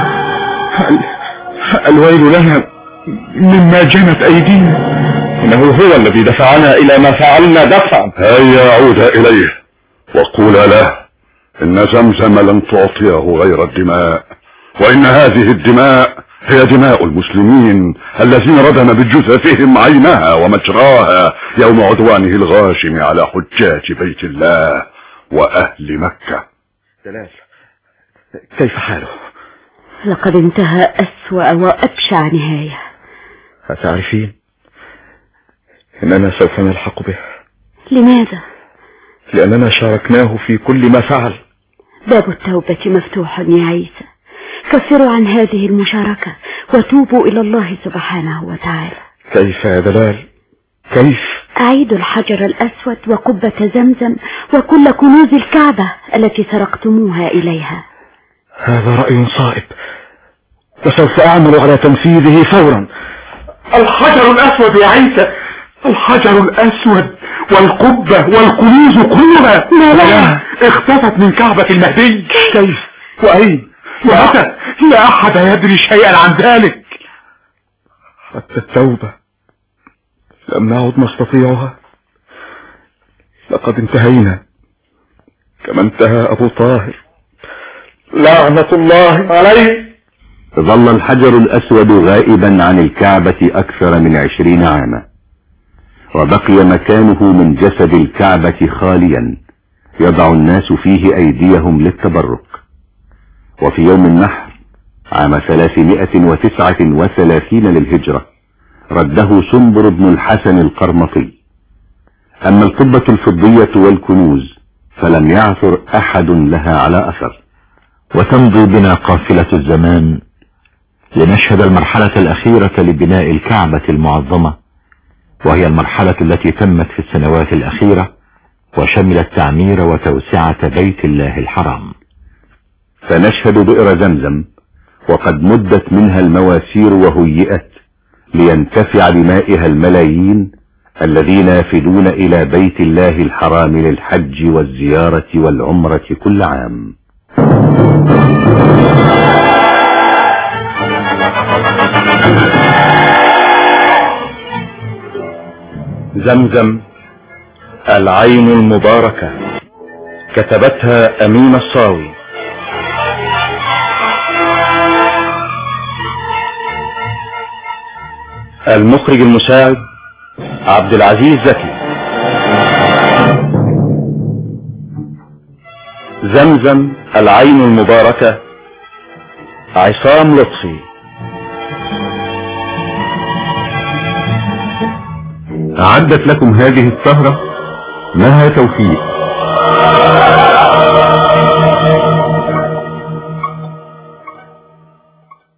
الويل لنا مما جنت أيدينا، إنه هو الذي دفعنا إلى ما فعلنا دفعا. هيا عود إليه وقول له إن زمزم لن تعطيه غير الدماء، وإن هذه الدماء هي دماء المسلمين الذين ردم بجثثهم عينها ومجراها يوم عدوانه الغاشم على حجاج بيت الله وأهل مكة. دلال، كيف حاله؟ لقد انتهى أسوأ وأبشع نهاية. أتعرفين إننا سوف نلحق به. لماذا؟ لأننا شاركناه في كل ما فعل. باب التوبة مفتوح يا عيسى، كفروا عن هذه المشاركة وتوبوا إلى الله سبحانه وتعالى. كيف يا دلال؟ كيف؟ أعيدوا الحجر الأسود وقبة زمزم وكل كنوز الكعبة التي سرقتموها إليها. هذا رأي صائب وسوف أعمل على تنفيذه فورا. الحجر الأسود يا عيسى، الحجر الأسود والقبة والكنوز كلها لا اختفت من كعبة المهدي. كيف وأين ومتى؟ لا أحد يدري شيئا عن ذلك. حتى التوبة لم نعد نستطيعها. لقد انتهينا كما انتهى أبو طاهر لعنة الله عليه. ظل الحجر الأسود غائبا عن الكعبة أكثر من 20 عاما، وبقي مكانه من جسد الكعبة خاليا يضع الناس فيه أيديهم للتبرك. وفي يوم النحر عام 339 للهجرة رده سنبر بن الحسن القرمطي. أما القبة الفضية والكنوز فلم يعثر أحد لها على أثر. وتمضي بنا قافلة الزمان لنشهد المرحلة الأخيرة لبناء الكعبة المعظمة، وهي المرحلة التي تمت في السنوات الأخيرة وشملت تعمير وتوسعة بيت الله الحرام. فنشهد بئر زمزم وقد مدت منها المواسير وهيئت لينتفع بمائها الملايين الذين يفدون إلى بيت الله الحرام للحج والزيارة والعمرة كل عام. زمزم العين المباركة، كتبتها أمين الصاوي. المخرج المساعد عبد العزيز زكي. زمزم العين المباركة عصام لطفي. أعدت لكم هذه السهرة مها توفيق.